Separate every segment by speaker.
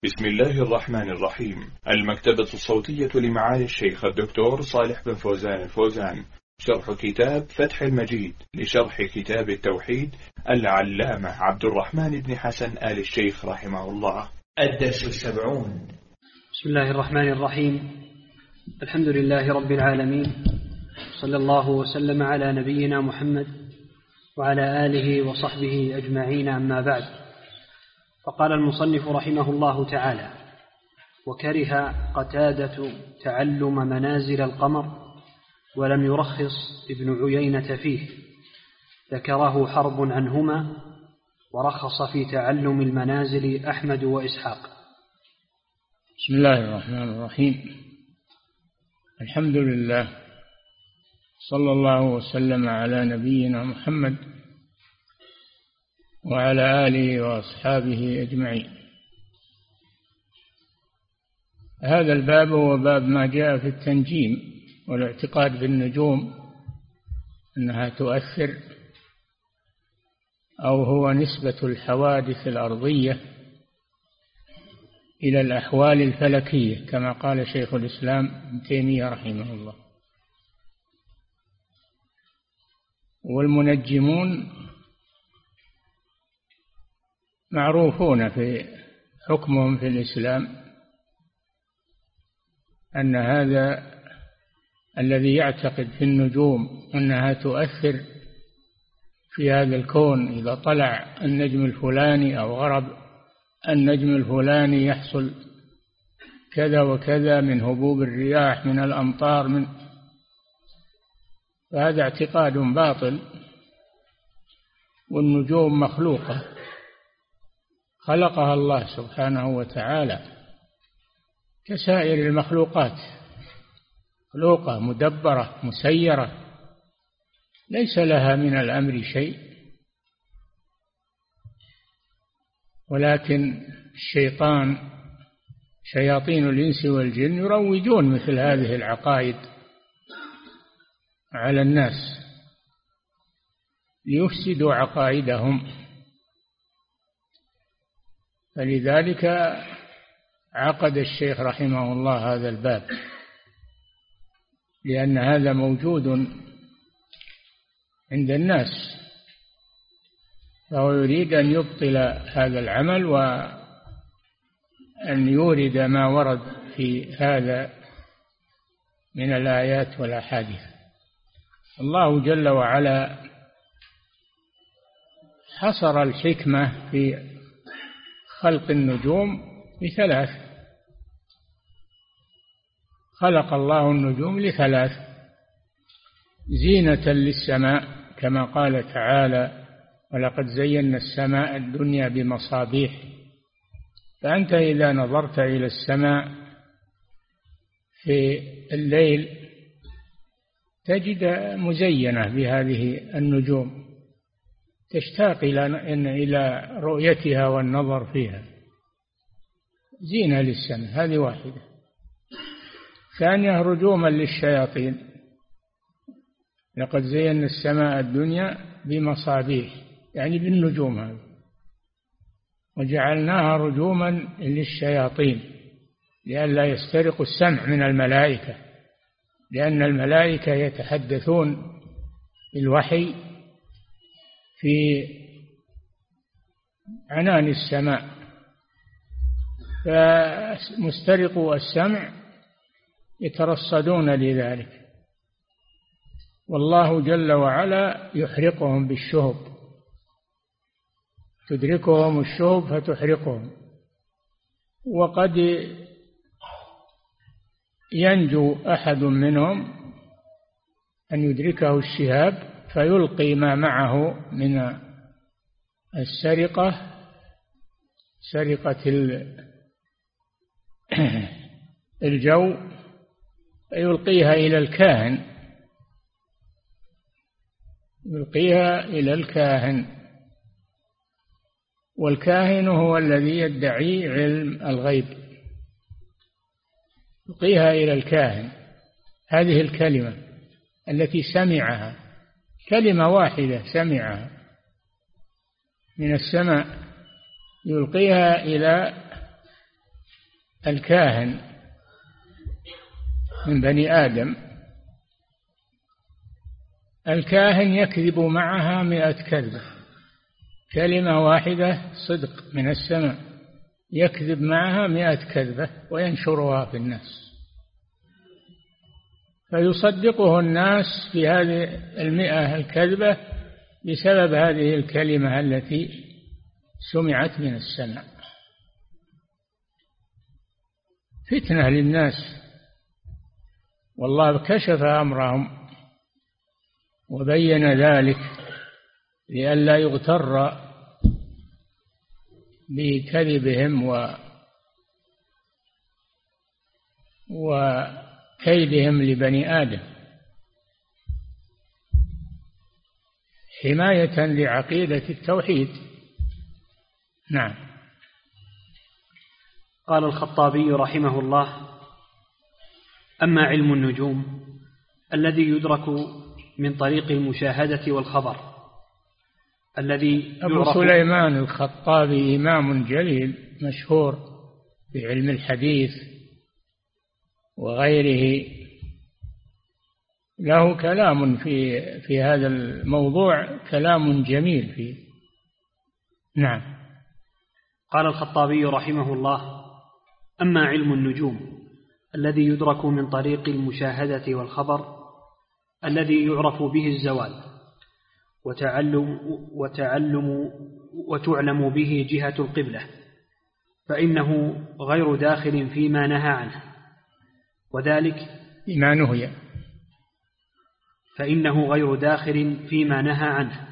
Speaker 1: بسم الله الرحمن الرحيم. المكتبة الصوتية لمعالي الشيخ الدكتور صالح بن فوزان الفوزان، شرح كتاب فتح المجيد لشرح كتاب التوحيد العلامة عبد الرحمن بن حسن آل الشيخ رحمه الله. الدرس 70.
Speaker 2: بسم الله الرحمن الرحيم. الحمد لله رب العالمين، صلى الله وسلم على نبينا محمد وعلى آله وصحبه أجمعين، أما بعد. فقال المصنف رحمه الله تعالى: وكره قتادة تعلم منازل القمر، ولم يرخص ابن عيينة فيه، ذكره حرب عنهما، ورخص في تعلم المنازل أحمد وإسحاق.
Speaker 3: بسم الله الرحمن الرحيم. الحمد لله، صلى الله وسلم على نبينا محمد وعلى آله وأصحابه أجمعين. هذا الباب هو باب ما جاء في التنجيم والاعتقاد بالنجوم أنها تؤثر، أو هو نسبة الحوادث الأرضية إلى الأحوال الفلكية كما قال شيخ الإسلام ابن تيمية رحمه الله. والمنجمون معروفون في حكمهم في الإسلام أن هذا الذي يعتقد في النجوم أنها تؤثر في هذا الكون، إذا طلع النجم الفلاني أو غرب النجم الفلاني يحصل كذا وكذا من هبوب الرياح، من الأمطار، فهذا اعتقاد باطل. والنجوم مخلوقة، خلقها الله سبحانه وتعالى كسائر المخلوقات، مخلوقة مدبرة مسيرة، ليس لها من الأمر شيء. ولكن الشيطان، شياطين الإنس والجن، يروجون مثل هذه العقائد على الناس ليفسدوا عقائدهم. فلذلك عقد الشيخ رحمه الله هذا الباب، لأن هذا موجود عند الناس، فهو يريد أن يبطل هذا العمل وأن يورد ما ورد في هذا من الآيات والأحاديث. الله جل وعلا حصر الحكمة في خلق النجوم بثلاث. خلق الله النجوم لثلاث: زينة للسماء كما قال تعالى: ولقد زينا السماء الدنيا بمصابيح. فأنت إذا نظرت إلى السماء في الليل تجد مزينة بهذه النجوم، تشتاق إلى رؤيتها والنظر فيها. زينة للسماء، هذه واحدة. ثانية: رجوما للشياطين، لقد زينا السماء الدنيا بمصابيح، يعني بالنجوم هذه، وجعلناها رجوما للشياطين لئلا يسترقوا السمع من الملائكة، لأن الملائكة يتحدثون بالوحي في عنان السماء، فمسترقوا السمع يترصدون لذلك. والله جل وعلا يحرقهم بالشهب، تدركهم الشهب فتحرقهم. وقد ينجو أحد منهم أن يدركه الشهاب فيلقي ما معه من السرقة، سرقة الجو، فيلقيها إلى الكاهن، يلقيها إلى الكاهن. والكاهن هو الذي يدعي علم الغيب، يلقيها إلى الكاهن. هذه الكلمة التي سمعها، كلمة واحدة سمعها من السماء، يلقيها إلى الكاهن من بني آدم، الكاهن يكذب معها 100 كذبة، كلمة واحدة صدق من السماء يكذب معها 100 كذبة وينشرها في الناس، فيصدقه الناس في هذه 100 الكذبة بسبب هذه الكلمة التي سمعت من السماء. فتنة للناس، والله كشف أمرهم وبين ذلك لئلا يغتر بكذبهم وكيدهم لبني آدم، حماية لعقيدة التوحيد. نعم.
Speaker 2: قال الخطابي رحمه الله: أما علم النجوم الذي يدرك من طريق المشاهدة والخبر الذي
Speaker 3: أبو سليمان الخطابي إمام جليل مشهور في علم الحديث وغيره، له كلام في هذا الموضوع، كلام جميل فيه. نعم.
Speaker 2: قال الخطابي رحمه الله: أما علم النجوم الذي يدرك من طريق المشاهدة والخبر الذي يعرف به الزوال وتعلم به جهة القبلة، فإنه غير داخل فيما نهى عنه، وذلك
Speaker 3: بما نهي،
Speaker 2: فإنه غير داخل فيما نهى عنه،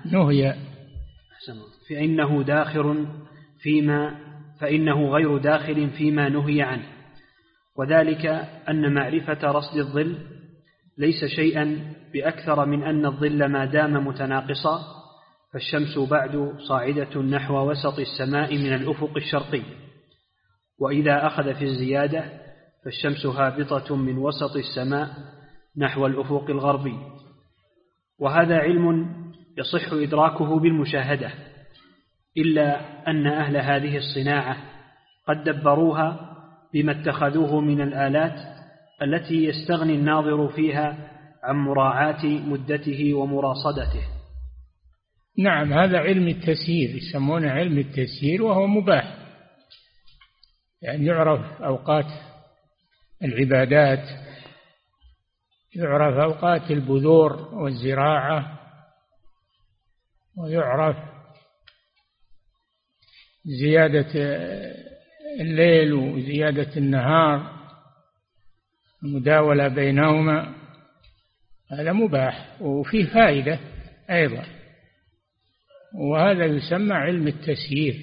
Speaker 2: فإنه غير داخل فيما نهي عنه، وذلك أن معرفة رصد الظل ليس شيئا بأكثر من أن الظل ما دام متناقصا، فالشمس بعد صاعدة نحو وسط السماء من الأفق الشرقي، وإذا أخذ في الزيادة فالشمس هابطة من وسط السماء نحو الأفق الغربي. وهذا علم يصح إدراكه بالمشاهدة، إلا أن أهل هذه الصناعة قد دبروها بما اتخذوه من الآلات التي يستغني الناظر فيها عن مراعاة مدته ومراصدته.
Speaker 3: نعم، هذا علم التسيير، يسمونه علم التسيير، وهو مباح، يعني يعرف أوقات العبادات، يعرف أوقات البذور والزراعة، ويعرف زيادة الليل وزيادة النهار، المداولة بينهما، هذا مباح وفيه فائدة أيضا، وهذا يسمى علم التسيير.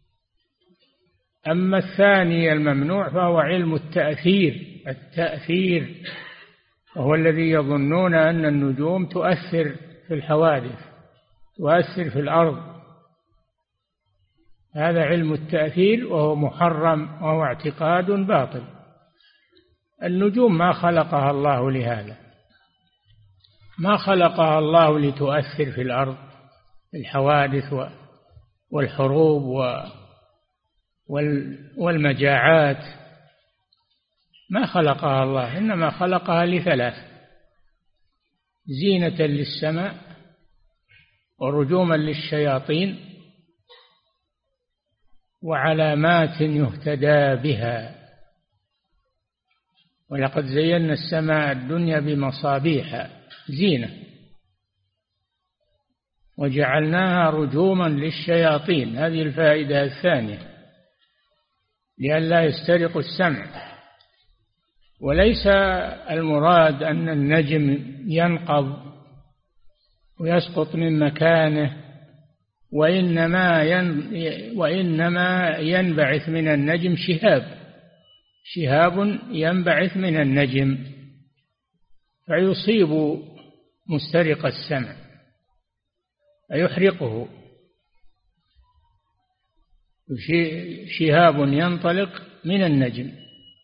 Speaker 3: أما الثاني الممنوع فهو علم التأثير، وهو الذي يظنون أن النجوم تؤثر في الحوادث، تؤثر في الأرض، هذا علم التأثير وهو محرم، وهو اعتقاد باطل. النجوم ما خلقها الله لهذا، ما خلقها الله لتؤثر في الأرض، الحوادث والحروب والمجاعات، ما خلقها الله، إنما خلقها ل3: زينة للسماء، ورجوما للشياطين، وعلامات يهتدى بها. ولقد زينا السماء الدنيا بمصابيح زينة وجعلناها رجوما للشياطين، هذه الفائدة الثانية، لئلا يسترقوا السمع. وليس المراد أن النجم ينقض ويسقط من مكانه، وإنما ينبعث من النجم شهاب ينبعث من النجم فيصيب مسترق السمع فيحرقه، شهاب ينطلق من النجم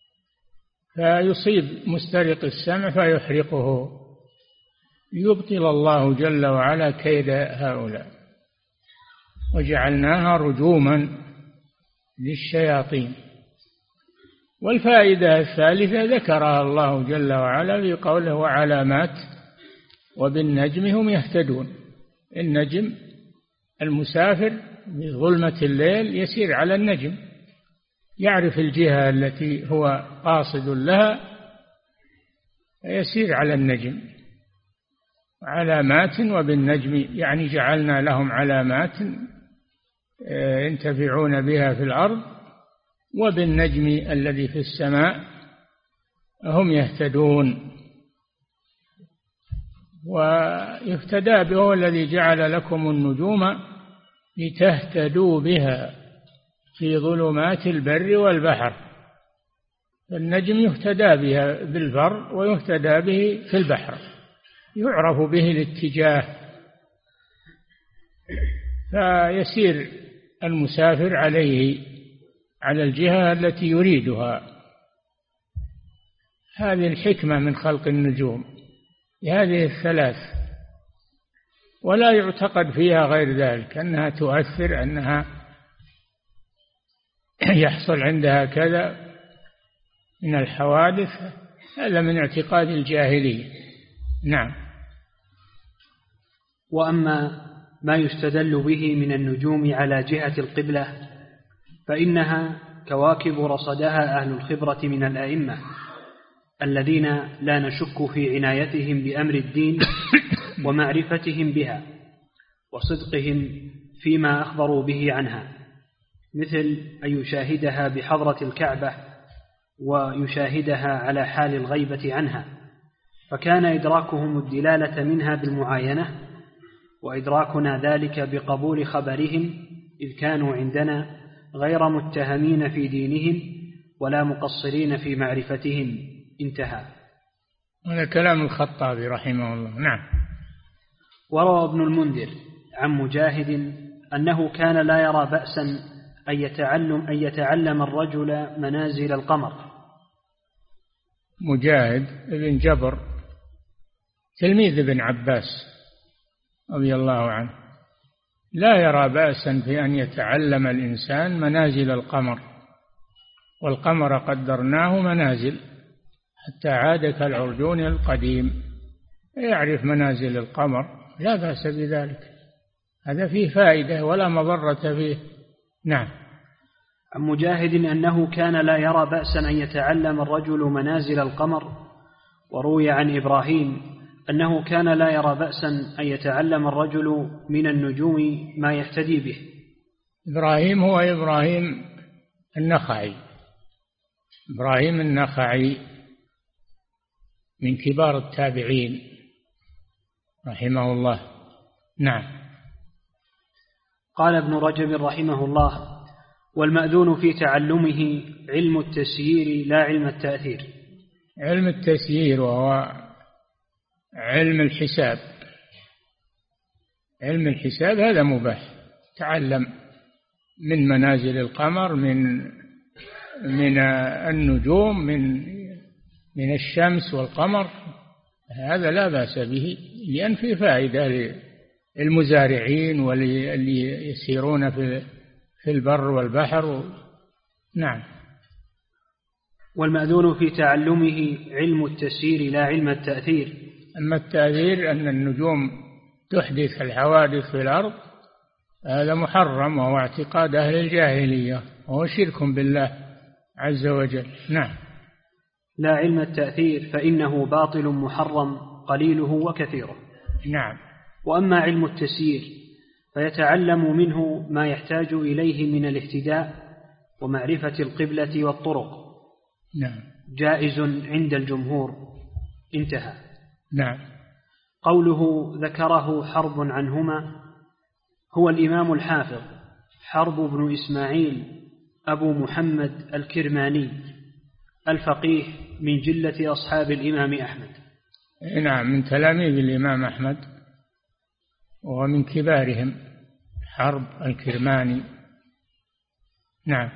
Speaker 3: فيصيب مسترق السمع فيحرقه، يبطل الله جل وعلا كيد هؤلاء. وجعلناها رجوما للشياطين. والفائدة الثالثة ذكرها الله جل وعلا في قوله وعلامات وبالنجم هم يهتدون. النجم، المسافر بظلمة الليل يسير على النجم، يعرف الجهة التي هو قاصد لها يسير على النجم. علامات وبالنجم يعني جعلنا لهم علامات ينتفعون بها في الأرض، وبالنجم الذي في السماء هم يهتدون. ويهتدى به هو الذي جعل لكم النجوم لتهتدوا بها في ظلمات البر والبحر. النجم يهتدى بها بالبر ويهتدى به في البحر، يعرف به الاتجاه، فيسير المسافر على الجهة التي يريدها. هذه الحكمة من خلق النجوم بهذه الثلاث، ولا يعتقد فيها غير ذلك، أنها تؤثر، أنها يحصل عندها كذا من الحوادث. هذا من اعتقاد الجاهلية. نعم.
Speaker 2: وأما ما يستدل به من النجوم على جهة القبلة فإنها كواكب رصدها أهل الخبرة من الأئمة الذين لا نشك في عنايتهم بأمر الدين ومعرفتهم بها وصدقهم فيما أخبروا به عنها، مثل أن يشاهدها بحضرة الكعبة ويشاهدها على حال الغيبة عنها، فكان إدراكهم الدلالة منها بالمعاينة، وإدراكنا ذلك بقبول خبرهم، إذ كانوا عندنا غير متهمين في دينهم ولا مقصرين في معرفتهم. انتهى.
Speaker 3: هذا كلام الخطابي رحمه الله. نعم.
Speaker 2: وروى ابن المنذر عن مجاهد أنه كان لا يرى بأسا أن يتعلم الرجل منازل القمر.
Speaker 3: مجاهد بن جبر تلميذ ابن عباس رضي الله عنه لا يرى بأسا في أن يتعلم الإنسان منازل القمر، والقمر قدرناه منازل حتى عاد كالعرجون القديم، يعرف منازل القمر، لا بأس بذلك، هذا فيه فائدة ولا مضرة فيه. نعم.
Speaker 2: عن مجاهد أنه كان لا يرى بأسا أن يتعلم الرجل منازل القمر. وروي عن إبراهيم أنه كان لا يرى بأسا أن يتعلم الرجل من النجوم ما يهتدي به.
Speaker 3: إبراهيم هو إبراهيم النخعي، إبراهيم النخعي من كبار التابعين رحمه الله. نعم.
Speaker 2: قال ابن رجب رحمه الله: والمأذون في تعلمه علم التسيير لا علم التأثير.
Speaker 3: علم التسيير وهو علم الحساب، علم الحساب هذا مباح، تعلم من منازل القمر، من النجوم، من الشمس والقمر، هذا لا بأس به، لأن في فائدة للمزارعين واللي يسيرون في البر والبحر. نعم.
Speaker 2: والمأذون في تعلمه علم التسيير لا علم التأثير.
Speaker 3: أما التأثير أن النجوم تحدث الحوادث في الأرض هذا محرم، وهو اعتقاد أهل الجاهلية، وهو شرك بالله عز وجل. نعم.
Speaker 2: لا علم التأثير فإنه باطل محرم قليله وكثيره.
Speaker 3: نعم.
Speaker 2: وأما علم التسيير فيتعلم منه ما يحتاج إليه من الاهتداء ومعرفة القبلة والطرق.
Speaker 3: نعم.
Speaker 2: جائز عند الجمهور. انتهى.
Speaker 3: نعم.
Speaker 2: قوله ذكره حرب عنهما هو الإمام الحافظ حرب بن إسماعيل أبو محمد الكرماني الفقيه من جلة أصحاب الإمام أحمد.
Speaker 3: نعم، من تلاميذ الإمام أحمد ومن كبارهم حرب الكرماني. نعم.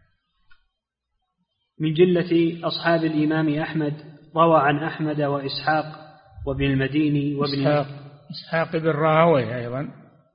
Speaker 2: من جلة أصحاب الإمام أحمد، روى عن أحمد وإسحاق وابن المديني وابن
Speaker 3: إسحاق بن راهويه أيضا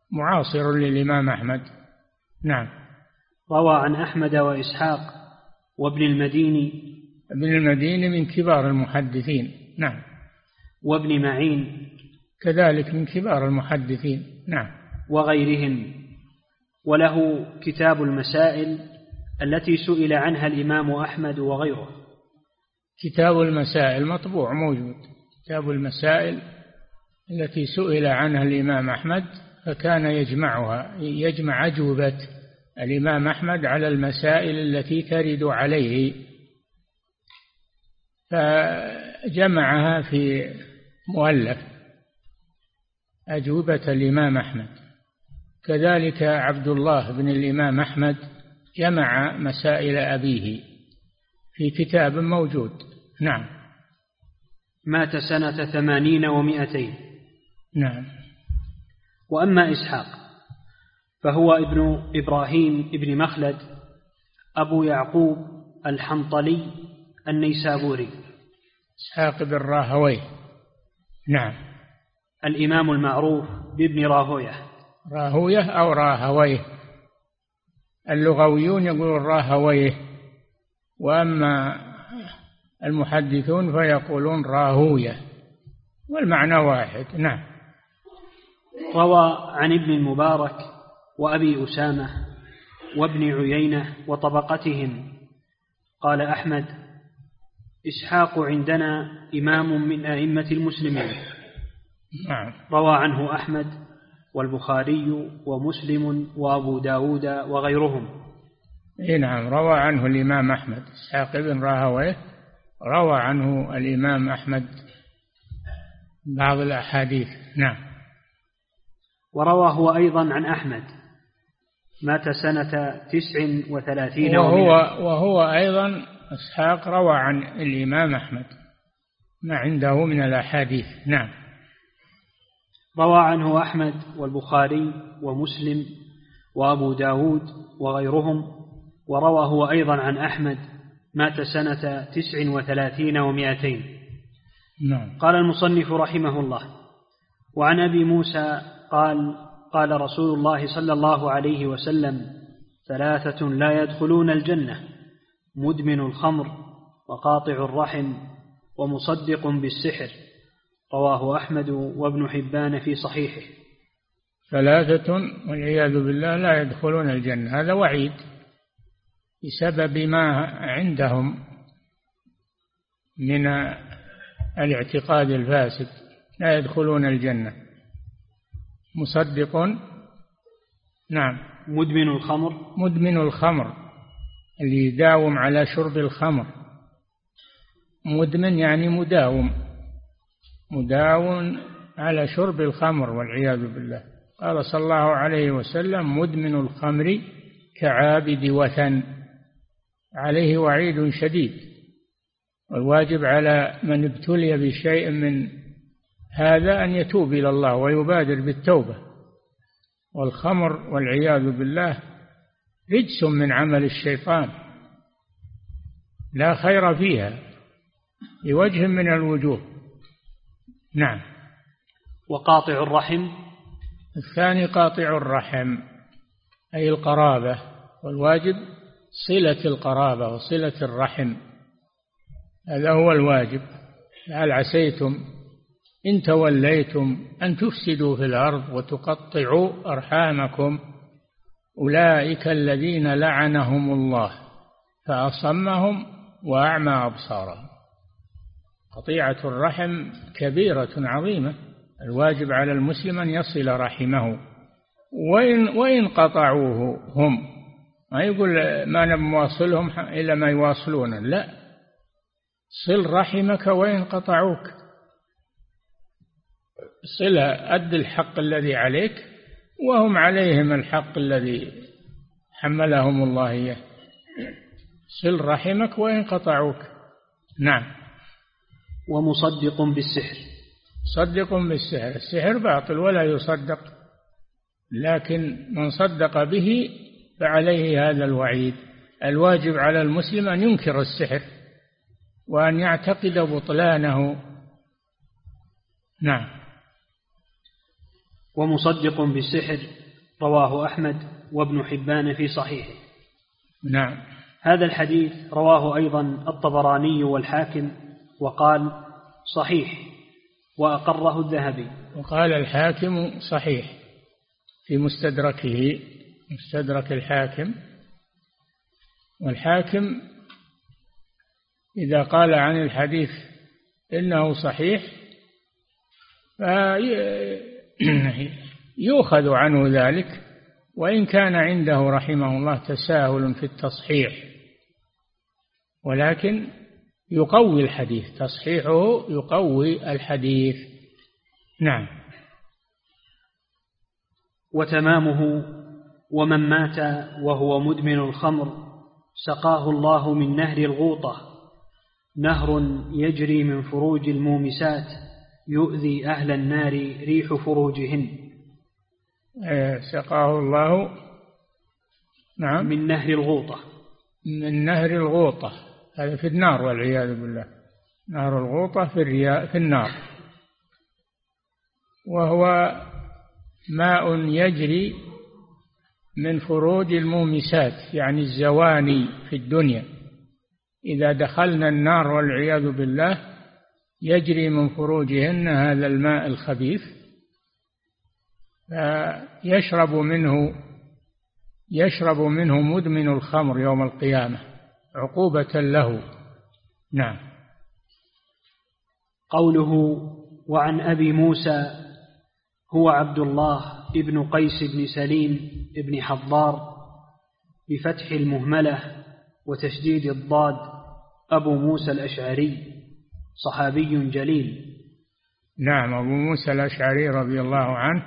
Speaker 3: معاصر للإمام أحمد. نعم.
Speaker 2: روى عن أحمد وإسحاق وابن المديني.
Speaker 3: ابن المديني من كبار المحدثين. نعم.
Speaker 2: وابن معين
Speaker 3: كذلك من كبار المحدثين. نعم.
Speaker 2: وغيرهم. وله كتاب المسائل التي سئل عنها الإمام أحمد وغيره.
Speaker 3: كتاب المسائل مطبوع موجود. كتاب المسائل التي سئل عنها الإمام أحمد، فكان يجمع أجوبة الإمام أحمد على المسائل التي ترد عليه، فجمعها في مؤلف أجوبة الإمام أحمد. كذلك عبد الله بن الإمام أحمد جمع مسائل أبيه في كتاب موجود. نعم.
Speaker 2: مات سنة 80 و200.
Speaker 3: نعم.
Speaker 2: وأما إسحاق فهو ابن إبراهيم ابن مخلد أبو يعقوب الحنطلي النيسابوري.
Speaker 3: إسحاق بن راهويه. نعم.
Speaker 2: الإمام المعروف بابن راهويه.
Speaker 3: راهويه أو راهويه، اللغويون يقولون راهويه، وأما المحدثون فيقولون راهويه، والمعنى واحد. نعم.
Speaker 2: روى عن ابن المبارك وأبي أسامة وابن عيينة وطبقتهم. قال أحمد: إسحاق عندنا إمام من أئمة المسلمين.
Speaker 3: نعم.
Speaker 2: روى عنه أحمد والبخاري ومسلم وأبو داود وغيرهم.
Speaker 3: نعم. روى عنه الإمام أحمد. إسحاق بن راهويه روى عنه الإمام أحمد بعض الأحاديث. نعم.
Speaker 2: وروى هو أيضا عن أحمد. مات سنة 39
Speaker 3: وهو أيضا إسحاق روى عن الإمام أحمد ما عنده من الأحاديث. نعم.
Speaker 2: روى عنه أحمد والبخاري ومسلم وأبو داود وغيرهم. وروى هو أيضا عن أحمد. مات سنة 39 و200.
Speaker 3: نعم.
Speaker 2: قال المصنف رحمه الله: وعن أبي موسى قال رسول الله صلى الله عليه وسلم: 3 لا يدخلون الجنة: مدمن الخمر، وقاطع الرحم، ومصدق بالسحر. رواه أحمد وابن حبان في صحيحه.
Speaker 3: 3 والعياذ بالله لا يدخلون الجنة، هذا وعيد بسبب ما عندهم من الاعتقاد الفاسد، لا يدخلون الجنة. مصدق. نعم.
Speaker 2: مدمن
Speaker 3: الخمر اللي يداوم على شرب الخمر. مدمن يعني مداوم على شرب الخمر والعياذ بالله. قال صلى الله عليه وسلم: مدمن الخمر كعابد وثن، عليه وعيد شديد. والواجب على من ابتلي بشيء من هذا أن يتوب إلى الله ويبادر بالتوبة. والخمر والعياذ بالله رجس من عمل الشيطان لا خير فيها بوجه من الوجوه. نعم.
Speaker 2: وقاطع الرحم.
Speaker 3: الثاني قاطع الرحم أي القرابة، والواجب صلة القرابة وصلة الرحم، هذا هو الواجب. هل عسيتم إن توليتم أن تفسدوا في الأرض وتقطعوا أرحامكم أولئك الذين لعنهم الله فأصمهم وأعمى أبصارهم. قطيعة الرحم كبيرة عظيمة، الواجب على المسلم أن يصل رحمه، وإن قطعوه هم، ما يقول ما نواصلهم إلا ما يواصلون، لا، صل رحمك وإن قطعوك، صل، أد الحق الذي عليك وهم عليهم الحق الذي حملهم الله إياه، صل رحمك وإن قطعوك. نعم.
Speaker 2: ومصدق بالسحر.
Speaker 3: صدق بالسحر، السحر باطل ولا يصدق، لكن من صدق به فعليه هذا الوعيد. الواجب على المسلم أن ينكر السحر وأن يعتقد بطلانه. نعم.
Speaker 2: ومصدق بالسحر رواه أحمد وابن حبان في صحيحه.
Speaker 3: نعم.
Speaker 2: هذا الحديث رواه أيضا الطبراني والحاكم وقال صحيح، وأقره الذهبي.
Speaker 3: وقال الحاكم صحيح في مستدركه، مستدرك الحاكم. والحاكم إذا قال عن الحديث إنه صحيح يؤخذ عنه ذلك، وإن كان عنده رحمه الله تساهل في التصحيح، ولكن يقوي الحديث، تصحيحه يقوي الحديث. نعم.
Speaker 2: وتمامه: ومن مات وهو مدمن الخمر سقاه الله من نهر الغوطة، نهر يجري من فروج المومسات يؤذي أهل النار ريح فروجهن.
Speaker 3: سقاه الله، نعم،
Speaker 2: من نهر الغوطة،
Speaker 3: من نهر الغوطة، هذا في النار والعياذ بالله. نهر الغوطة في النار، وهو ماء يجري من فروج المومسات، يعني الزواني في الدنيا. إذا دخلنا النار والعياذ بالله يجري من فروجهن هذا الماء الخبيث، يشرب منه مدمن الخمر يوم القيامة عقوبة له. نعم.
Speaker 2: قوله: وعن أبي موسى هو عبد الله ابن قيس بن سليم ابن حضار بفتح المهملة وتشديد الضاد، أبو موسى الأشعري، صحابي جليل.
Speaker 3: نعم، أبو موسى الأشعري رضي الله عنه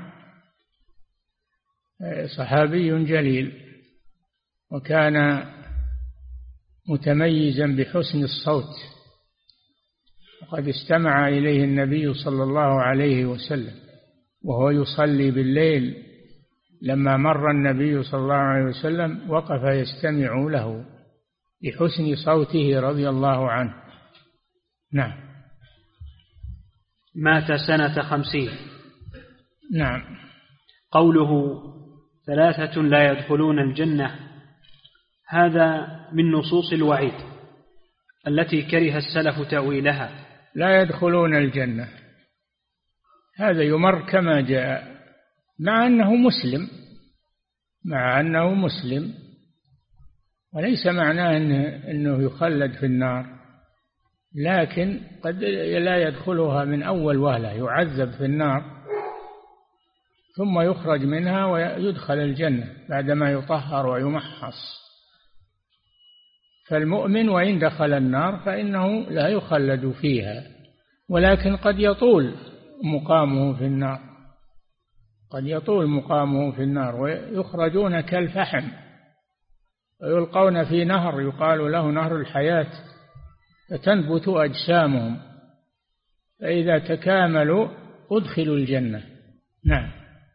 Speaker 3: صحابي جليل، وكان متميزا بحسن الصوت، وقد استمع إليه النبي صلى الله عليه وسلم وهو يصلي بالليل. لما مر النبي صلى الله عليه وسلم وقف يستمع له بحسن صوته رضي الله عنه. نعم.
Speaker 2: مات سنة 50.
Speaker 3: نعم.
Speaker 2: قوله: 3 لا يدخلون الجنة، هذا من نصوص الوعيد التي كره السلف تأويلها.
Speaker 3: لا يدخلون الجنة، هذا يمر كما جاء، مع أنه مسلم، وليس معناه أنه يخلد في النار، لكن قد لا يدخلها من أول وهلة، يعذب في النار ثم يخرج منها ويدخل الجنة بعدما يطهر ويمحص. فالمؤمن وإن دخل النار فإنه لا يخلد فيها، ولكن قد يطول مقامه في النار، قد يطول مقامه في النار، ويخرجون كالفحم ويلقون في نهر يقال له نهر الحياة، فتنبت أجسامهم، فإذا تكاملوا أدخلوا الجنة. نعم.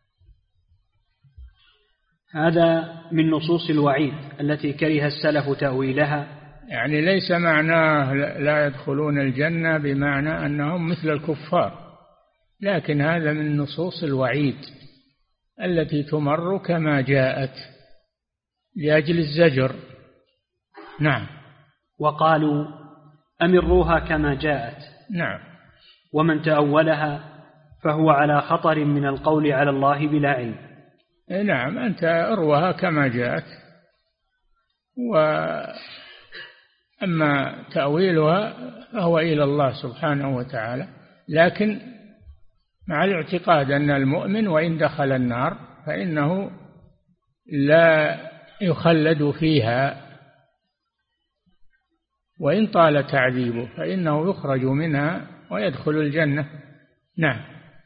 Speaker 2: هذا من نصوص الوعيد التي كره السلف تأويلها،
Speaker 3: يعني ليس معناه لا يدخلون الجنة بمعنى أنهم مثل الكفار، لكن هذا من نصوص الوعيد التي تمر كما جاءت لأجل الزجر. نعم.
Speaker 2: وقالوا: أمروها كما جاءت.
Speaker 3: نعم.
Speaker 2: ومن تأولها فهو على خطر من القول على الله بلا علم.
Speaker 3: نعم، أنت أروها كما جاءت، وأما تأويلها فهو إلى الله سبحانه وتعالى، لكن مع الاعتقاد أن المؤمن وإن دخل النار فإنه لا يخلد فيها، وإن طال تعذيبه فإنه يخرج منها ويدخل الجنة. نعم.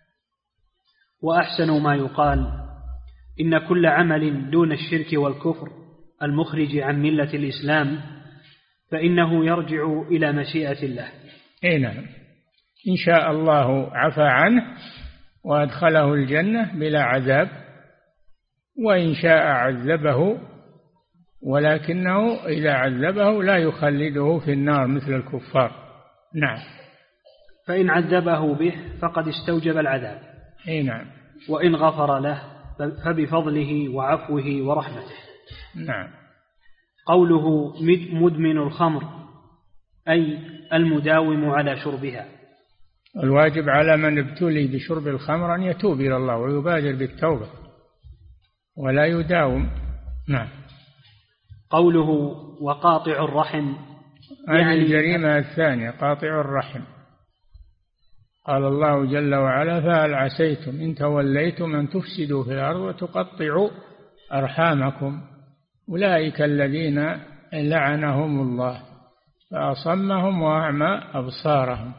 Speaker 2: وأحسن ما يقال: إن كل عمل دون الشرك والكفر المخرج عن ملة الإسلام فإنه يرجع إلى مشيئة الله.
Speaker 3: نعم، إن شاء الله عفى عنه وأدخله الجنة بلا عذاب، وإن شاء عذبه، ولكنه إذا عذبه لا يخلده في النار مثل الكفار. نعم.
Speaker 2: فإن عذبه به فقد استوجب العذاب.
Speaker 3: نعم.
Speaker 2: وإن غفر له فبفضله وعفوه ورحمته.
Speaker 3: نعم.
Speaker 2: قوله مدمن الخمر أي المداوم على شربها.
Speaker 3: الواجب على من ابتلي بشرب الخمر أن يتوب إلى الله ويبادر بالتوبة ولا يداوم. نعم.
Speaker 2: قوله وقاطع الرحم
Speaker 3: هذه الجريمة الثانية، قاطع الرحم. قال الله جل وعلا فهل عسيتم إن توليتم أن تفسدوا في الأرض وتقطعوا أرحامكم أولئك الذين لعنهم الله فأصمهم وأعمى أبصارهم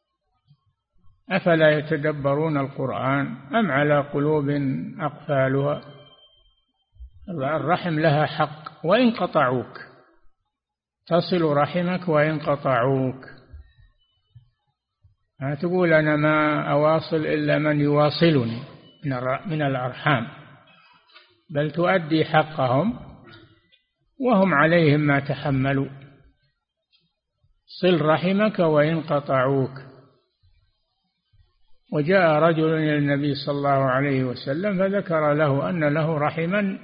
Speaker 3: أفلا يتدبرون القرآن أم على قلوب أقفالها. الرحم لها حق وإن قطعوك، تصل رحمك وإن قطعوك. ما تقول أنا ما أواصل إلا من يواصلني من الأرحام، بل تؤدي حقهم وهم عليهم ما تحملوا. صل رحمك وإن قطعوك. وجاء رجل إلى النبي صلى الله عليه وسلم فذكر له أن له رحما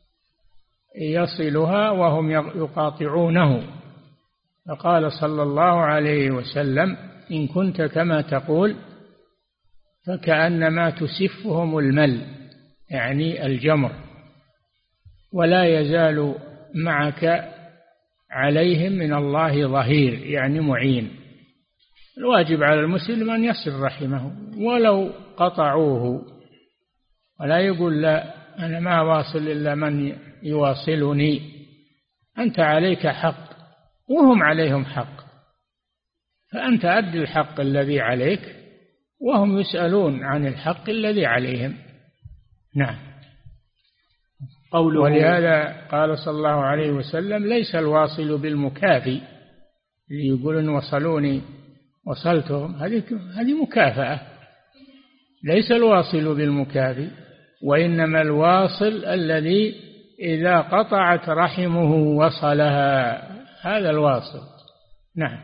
Speaker 3: يصلها وهم يقاطعونه، فقال صلى الله عليه وسلم إن كنت كما تقول فكأنما تسفهم المل، يعني الجمر، ولا يزال معك عليهم من الله ظهير، يعني معين. الواجب على المسلم أن يصل رحمه ولو قطعوه، ولا يقول لا أنا ما واصل إلا من يواصلني. أنت عليك حق وهم عليهم حق، فأنت أدي الحق الذي عليك وهم يسألون عن الحق الذي عليهم. نعم. ولهذا قال صلى الله عليه وسلم ليس الواصل بالمكافي، اللي يقولون وصلوني وصلتهم، هذه مكافأة. ليس الواصل بالمكافي، وإنما الواصل الذي إذا قطعت رحمه وصلها، هذا الواصل. نعم.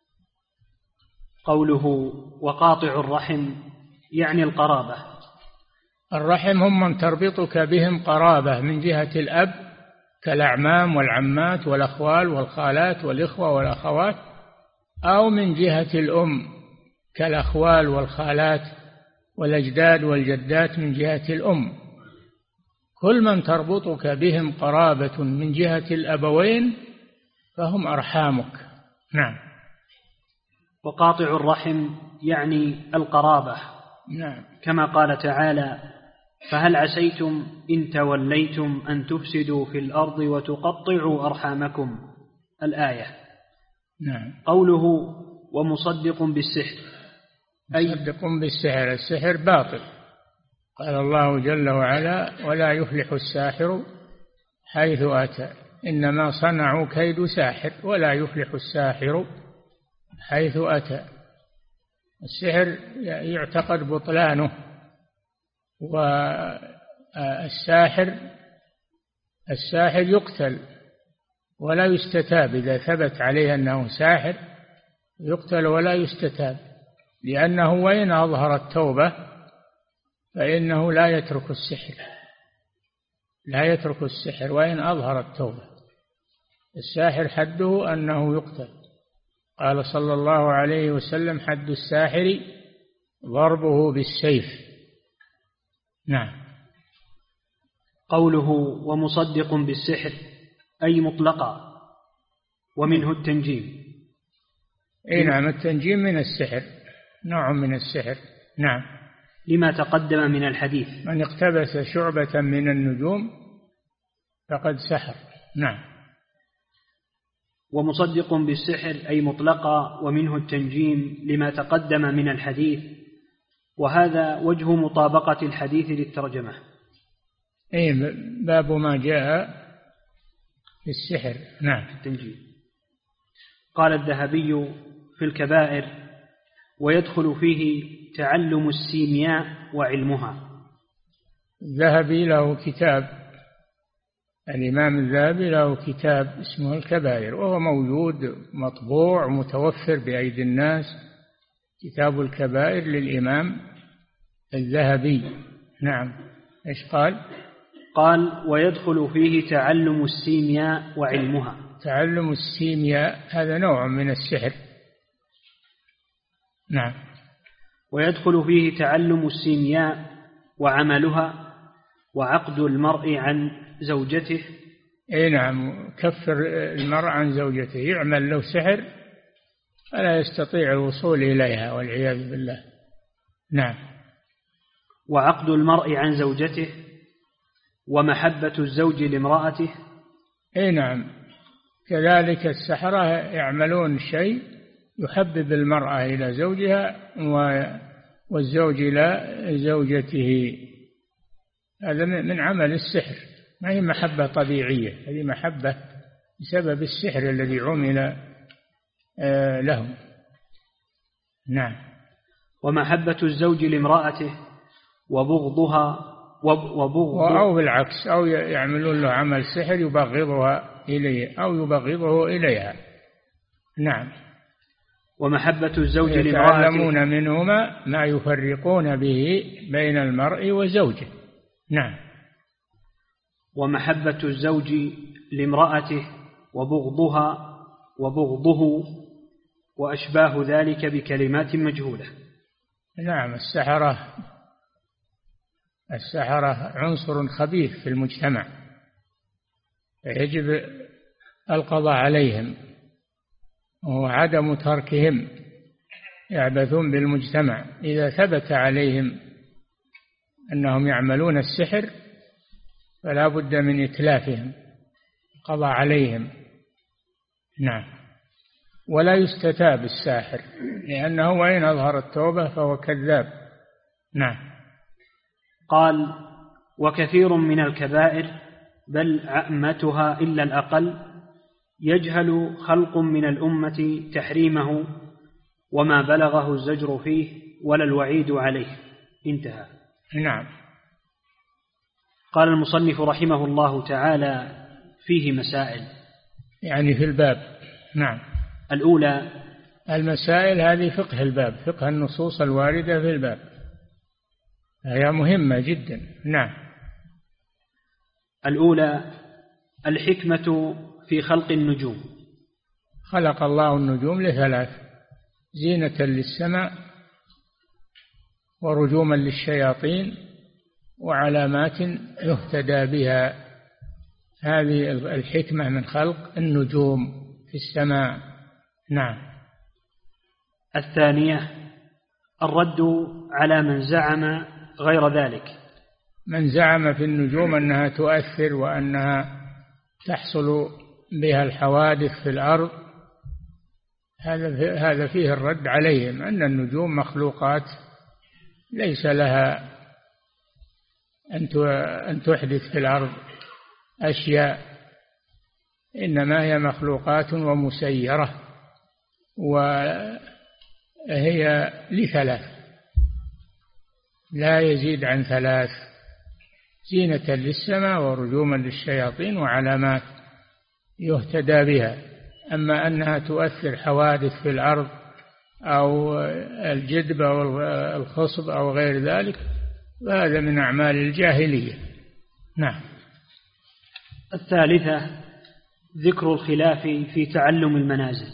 Speaker 2: قوله وقاطع الرحم يعني القرابة.
Speaker 3: الرحم هم من تربطك بهم قرابة من جهة الأب كالأعمام والعمات والأخوال والخالات والإخوة والأخوات، أو من جهة الأم كالأخوال والخالات والأجداد والجدات من جهة الأم. كل من تربطك بهم قرابة من جهة الأبوين فهم أرحامك. نعم.
Speaker 2: وقاطع الرحم يعني القرابة.
Speaker 3: نعم.
Speaker 2: كما قال تعالى فهل عسيتم إن توليتم أن تفسدوا في الأرض وتقطعوا أرحامكم، الآية.
Speaker 3: نعم.
Speaker 2: قوله ومصدق بالسحر
Speaker 3: مصدق بالسحر، السحر باطل. قال الله جل وعلا ولا يفلح الساحر حيث أتى إنما صنعوا كيد ساحر ولا يفلح الساحر حيث أتى. السحر يعتقد بطلانه، والساحر يقتل ولا يستتاب. إذا ثبت عليه أنه ساحر يقتل ولا يستتاب، لأنه وإن أظهر التوبة فإنه لا يترك السحر وإن أظهر التوبة. الساحر حده أنه يقتل. قال صلى الله عليه وسلم حد الساحر ضربه بالسيف. نعم.
Speaker 2: قوله ومصدق بالسحر أي مطلقا، ومنه التنجيم.
Speaker 3: نعم، التنجيم من السحر، نوع من السحر. نعم.
Speaker 2: لما تقدم من الحديث
Speaker 3: من اقتبس شعبة من النجوم فقد سحر. نعم.
Speaker 2: ومصدق بالسحر أي مطلقا، ومنه التنجيم لما تقدم من الحديث، وهذا وجه مطابقة الحديث للترجمة.
Speaker 3: باب ما جاء في السحر. نعم.
Speaker 2: التنجيم. قال الذهبي في الكبائر ويدخل فيه تعلم السيمياء وعلمها.
Speaker 3: الذهبي له كتاب، الإمام الذهبي له كتاب اسمه الكبائر، وهو موجود مطبوع ومتوفر بأيدي الناس، كتاب الكبائر للإمام الذهبي. نعم. إيش قال؟
Speaker 2: قال: ويدخل فيه تعلم السيمياء وعلمها.
Speaker 3: تعلم السيمياء هذا نوع من السحر. نعم.
Speaker 2: ويدخل فيه تعلم السيمياء وعملها وعقد المرء عن زوجته.
Speaker 3: اي نعم، كفر المرء عن زوجته، يعمل له سحر فلا يستطيع الوصول إليها والعياذ بالله. نعم.
Speaker 2: وعقد المرء عن زوجته ومحبة الزوج لامرأته.
Speaker 3: اي نعم، كذلك السحرة يعملون شيء يحبب المرأة إلى زوجها والزوج إلى زوجته. هذا من عمل السحر، ما هي محبة طبيعية، هذه محبة بسبب السحر الذي عمل لهم. نعم.
Speaker 2: ومحبة الزوج لامرأته وبغضها
Speaker 3: أو بالعكس، أو يعملون له عمل سحر يبغضها إليه أو يبغضه إليها. نعم.
Speaker 2: ومحبة الزوج لامرأته،
Speaker 3: يتعلمون منهما ما يفرقون به بين المرء وزوجه. نعم.
Speaker 2: ومحبة الزوج لامرأته وبغضها وبغضه وأشباه ذلك بكلمات مجهولة.
Speaker 3: نعم. السحرة عنصر خبيث في المجتمع، يجب القضاء عليهم وعدم تركهم، يعبثون بالمجتمع. إذا ثبت عليهم أنهم يعملون السحر فلا بد من إتلافهم، القضاء عليهم. نعم. ولا يستتاب الساحر، لأنه وإن أظهر التوبة فهو كذاب. نعم.
Speaker 2: قال: وكثير من الكبائر بل عامتها إلا الأقل يجهل خلق من الأمة تحريمه وما بلغه الزجر فيه ولا الوعيد عليه. انتهى.
Speaker 3: نعم.
Speaker 2: قال المصنف رحمه الله تعالى: فيه مسائل،
Speaker 3: يعني في الباب. نعم.
Speaker 2: الأولى:
Speaker 3: المسائل هذه فقه الباب، فقه النصوص الواردة في الباب، هي مهمة جدا. نعم.
Speaker 2: الأولى: الحكمة في خلق النجوم.
Speaker 3: خلق الله النجوم لثلاث: زينة للسماء، ورجوما للشياطين، وعلامات يهتدى بها. هذه الحكمة من خلق النجوم في السماء. نعم.
Speaker 2: الثانية: الرد على من زعم غير ذلك.
Speaker 3: من زعم في النجوم أنها تؤثر وأنها تحصل بها الحوادث في الأرض، هذا فيه الرد عليهم، أن النجوم مخلوقات ليس لها أن تحدث في الأرض أشياء، إنما هي مخلوقات ومسيرة، وهي لثلاث لا يزيد عن ثلاث: زينة للسماء، ورجوما للشياطين، وعلامات يهتدى بها. أما أنها تؤثر حوادث في الأرض أو الجدب أو الخصب أو غير ذلك فهذا من أعمال الجاهلية. نعم.
Speaker 2: الثالثة: ذكر الخلاف في تعلم المنازل.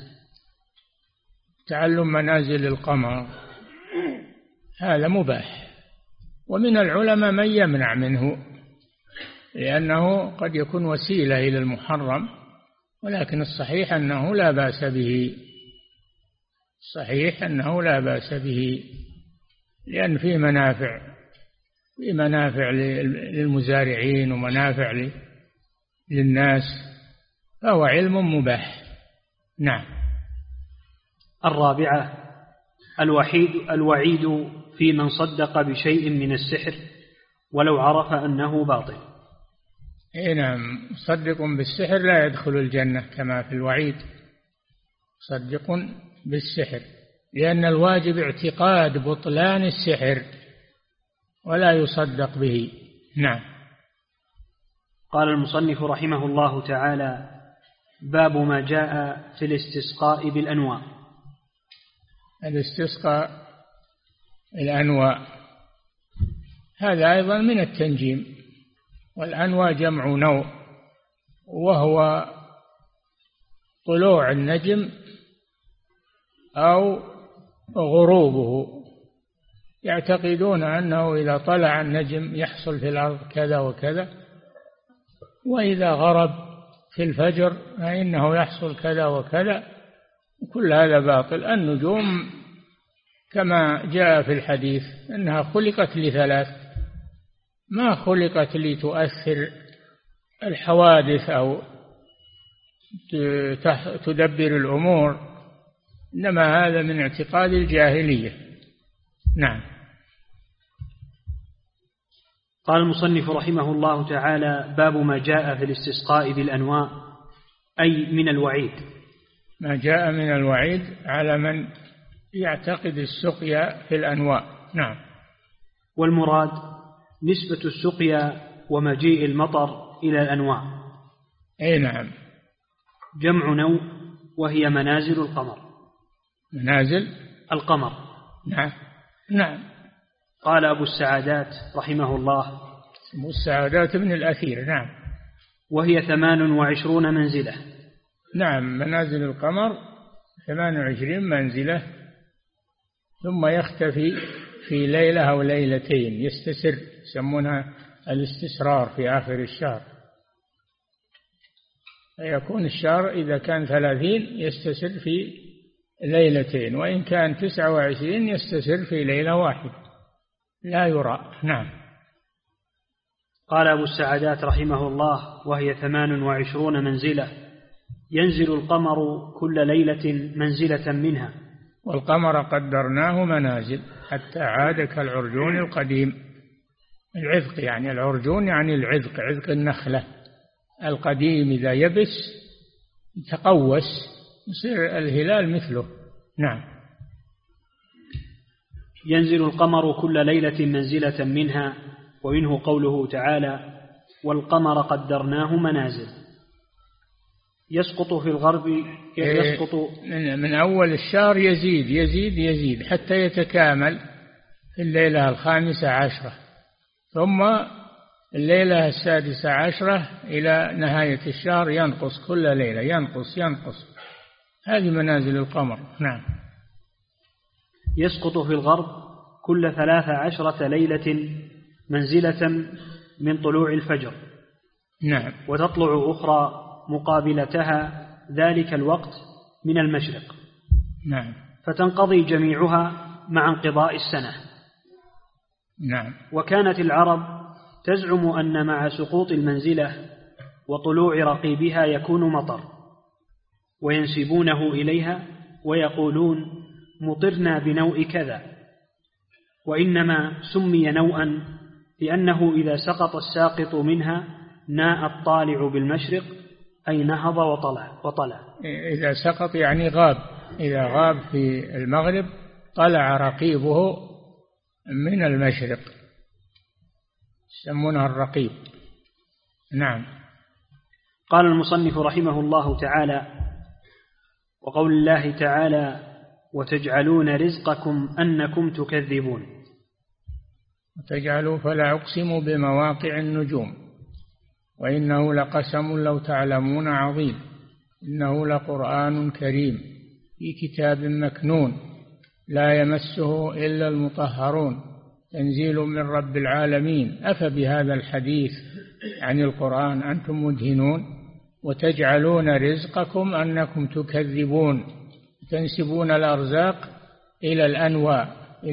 Speaker 3: تعلم منازل القمر هذا مباح، ومن العلماء من يمنع منه لأنه قد يكون وسيلة إلى المحرم، ولكن الصحيح أنه لا بأس به، صحيح أنه لا بأس به، لأن فيه منافع للمزارعين ومنافع للناس، فهو علم مباح. نعم.
Speaker 2: الرابعة: الوعيد في من صدق بشيء من السحر ولو عرف أنه باطل.
Speaker 3: نعم. صدق بالسحر لا يدخل الجنة كما في الوعيد، صدق بالسحر، لأن الواجب اعتقاد بطلان السحر ولا يصدق به. نعم.
Speaker 2: قال المصنف رحمه الله تعالى: باب ما جاء في الاستسقاء بالأنواء.
Speaker 3: الاستسقاء الأنواء هذا أيضا من التنجيم، والأنوى جمع نوء، وهو طلوع النجم أو غروبه. يعتقدون أنه إذا طلع النجم يحصل في الأرض كذا وكذا، وإذا غرب في الفجر فإنه يحصل كذا وكذا، كل هذا باطل. النجوم كما جاء في الحديث أنها خلقت لثلاث، ما خلقت لتؤثر الحوادث أو تدبر الأمور، إنما هذا من اعتقاد الجاهلية. نعم.
Speaker 2: قال المصنف رحمه الله تعالى: باب ما جاء في الاستسقاء بالأنواء، أي من الوعيد.
Speaker 3: ما جاء من الوعيد على من يعتقد السقيا في الأنواء. نعم.
Speaker 2: والمراد نسبة السقيا ومجيء المطر إلى الأنواء.
Speaker 3: أي نعم.
Speaker 2: جمع نوء، وهي منازل القمر.
Speaker 3: منازل
Speaker 2: القمر.
Speaker 3: نعم. نعم.
Speaker 2: قال أبو السعادات رحمه الله:
Speaker 3: أبو السعادات بن الأثير. نعم.
Speaker 2: وهي 28 منزلة.
Speaker 3: نعم. منازل القمر 28 منزلة، ثم يختفي في ليلة أو ليلتين، يستسر، يسمونها الاستسرار في آخر الشهر. يكون الشهر إذا كان 30 يستسر في ليلتين، وإن كان 29 يستسر في ليلة واحدة لا يرى. نعم.
Speaker 2: قال أبو السعادات رحمه الله: وهي 28 منزلة، ينزل القمر كل ليلة منزلة منها.
Speaker 3: والقمر قدرناه منازل حتى عاد كالعرجون القديم. العذق يعني العرجون يعني العذق، عذق النخلة القديم إذا يبس يتقوس يصير الهلال مثله. نعم.
Speaker 2: ينزل القمر كل ليلة منزلة منها، ومنه قوله تعالى: والقمر قدرناه منازل. يسقط في الغرب، يسقط
Speaker 3: من أول الشهر يزيد يزيد يزيد حتى يتكامل في الليلة 15، ثم الليلة 16 إلى نهاية الشهر ينقص كل ليلة، ينقص. هذه منازل القمر. نعم.
Speaker 2: يسقط في الغرب كل 13 ليلة منزلة من طلوع الفجر.
Speaker 3: نعم.
Speaker 2: وتطلع أخرى مقابلتها ذلك الوقت من المشرق.
Speaker 3: نعم.
Speaker 2: فتنقضي جميعها مع انقضاء السنة.
Speaker 3: نعم.
Speaker 2: وكانت العرب تزعم أن مع سقوط المنزلة وطلوع رقيبها يكون مطر، وينسبونه إليها ويقولون: مطرنا بنوء كذا. وإنما سمي نوءا لأنه إذا سقط الساقط منها ناء الطالع بالمشرق، أي نهض وطلع.
Speaker 3: إذا سقط يعني غاب، إذا غاب في المغرب طلع رقيبه من المشرق، يسمونها الرقيب. نعم.
Speaker 2: قال المصنف رحمه الله تعالى: وقول الله تعالى: وتجعلون رزقكم أنكم تكذبون.
Speaker 3: وتجعلوا فلا أقسم بمواقع النجوم وإنه لقسم لو تعلمون عظيم إنه لقرآن كريم في كتاب مكنون لا يمسه إلا المطهرون تنزيل من رب العالمين. أفبهذا الحديث عن القرآن أنتم مدهنون. وتجعلون رزقكم أنكم تكذبون، تنسبون الأرزاق إلى الأنواء،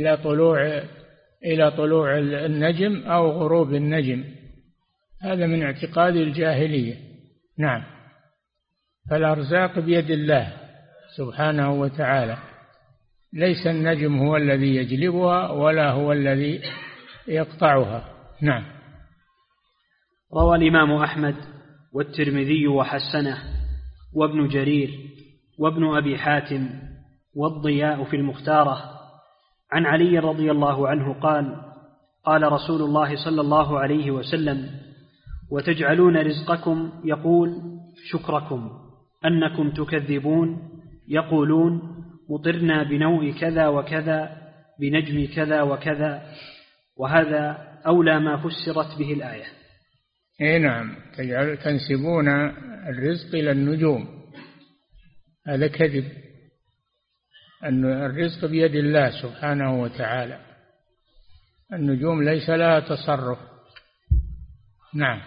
Speaker 3: إلى طلوع النجم أو غروب النجم. هذا من اعتقاد الجاهلية. نعم. فالأرزاق بيد الله سبحانه وتعالى، ليس النجم هو الذي يجلبها ولا هو الذي يقطعها. نعم.
Speaker 2: روى الإمام أحمد والترمذي وحسنه وابن جرير وابن أبي حاتم والضياء في المختارة عن علي رضي الله عنه قال: قال رسول الله صلى الله عليه وسلم: وتجعلون رزقكم يقول شكركم أنكم تكذبون، يقولون مطرنا بنوء كذا وكذا بنجم كذا وكذا. وهذا أولى ما فسرت به الآية.
Speaker 3: إيه نعم، تنسبون الرزق إلى النجوم، هذا كذب. أن الرزق بيد الله سبحانه وتعالى، النجوم ليس لها تصرف. نعم.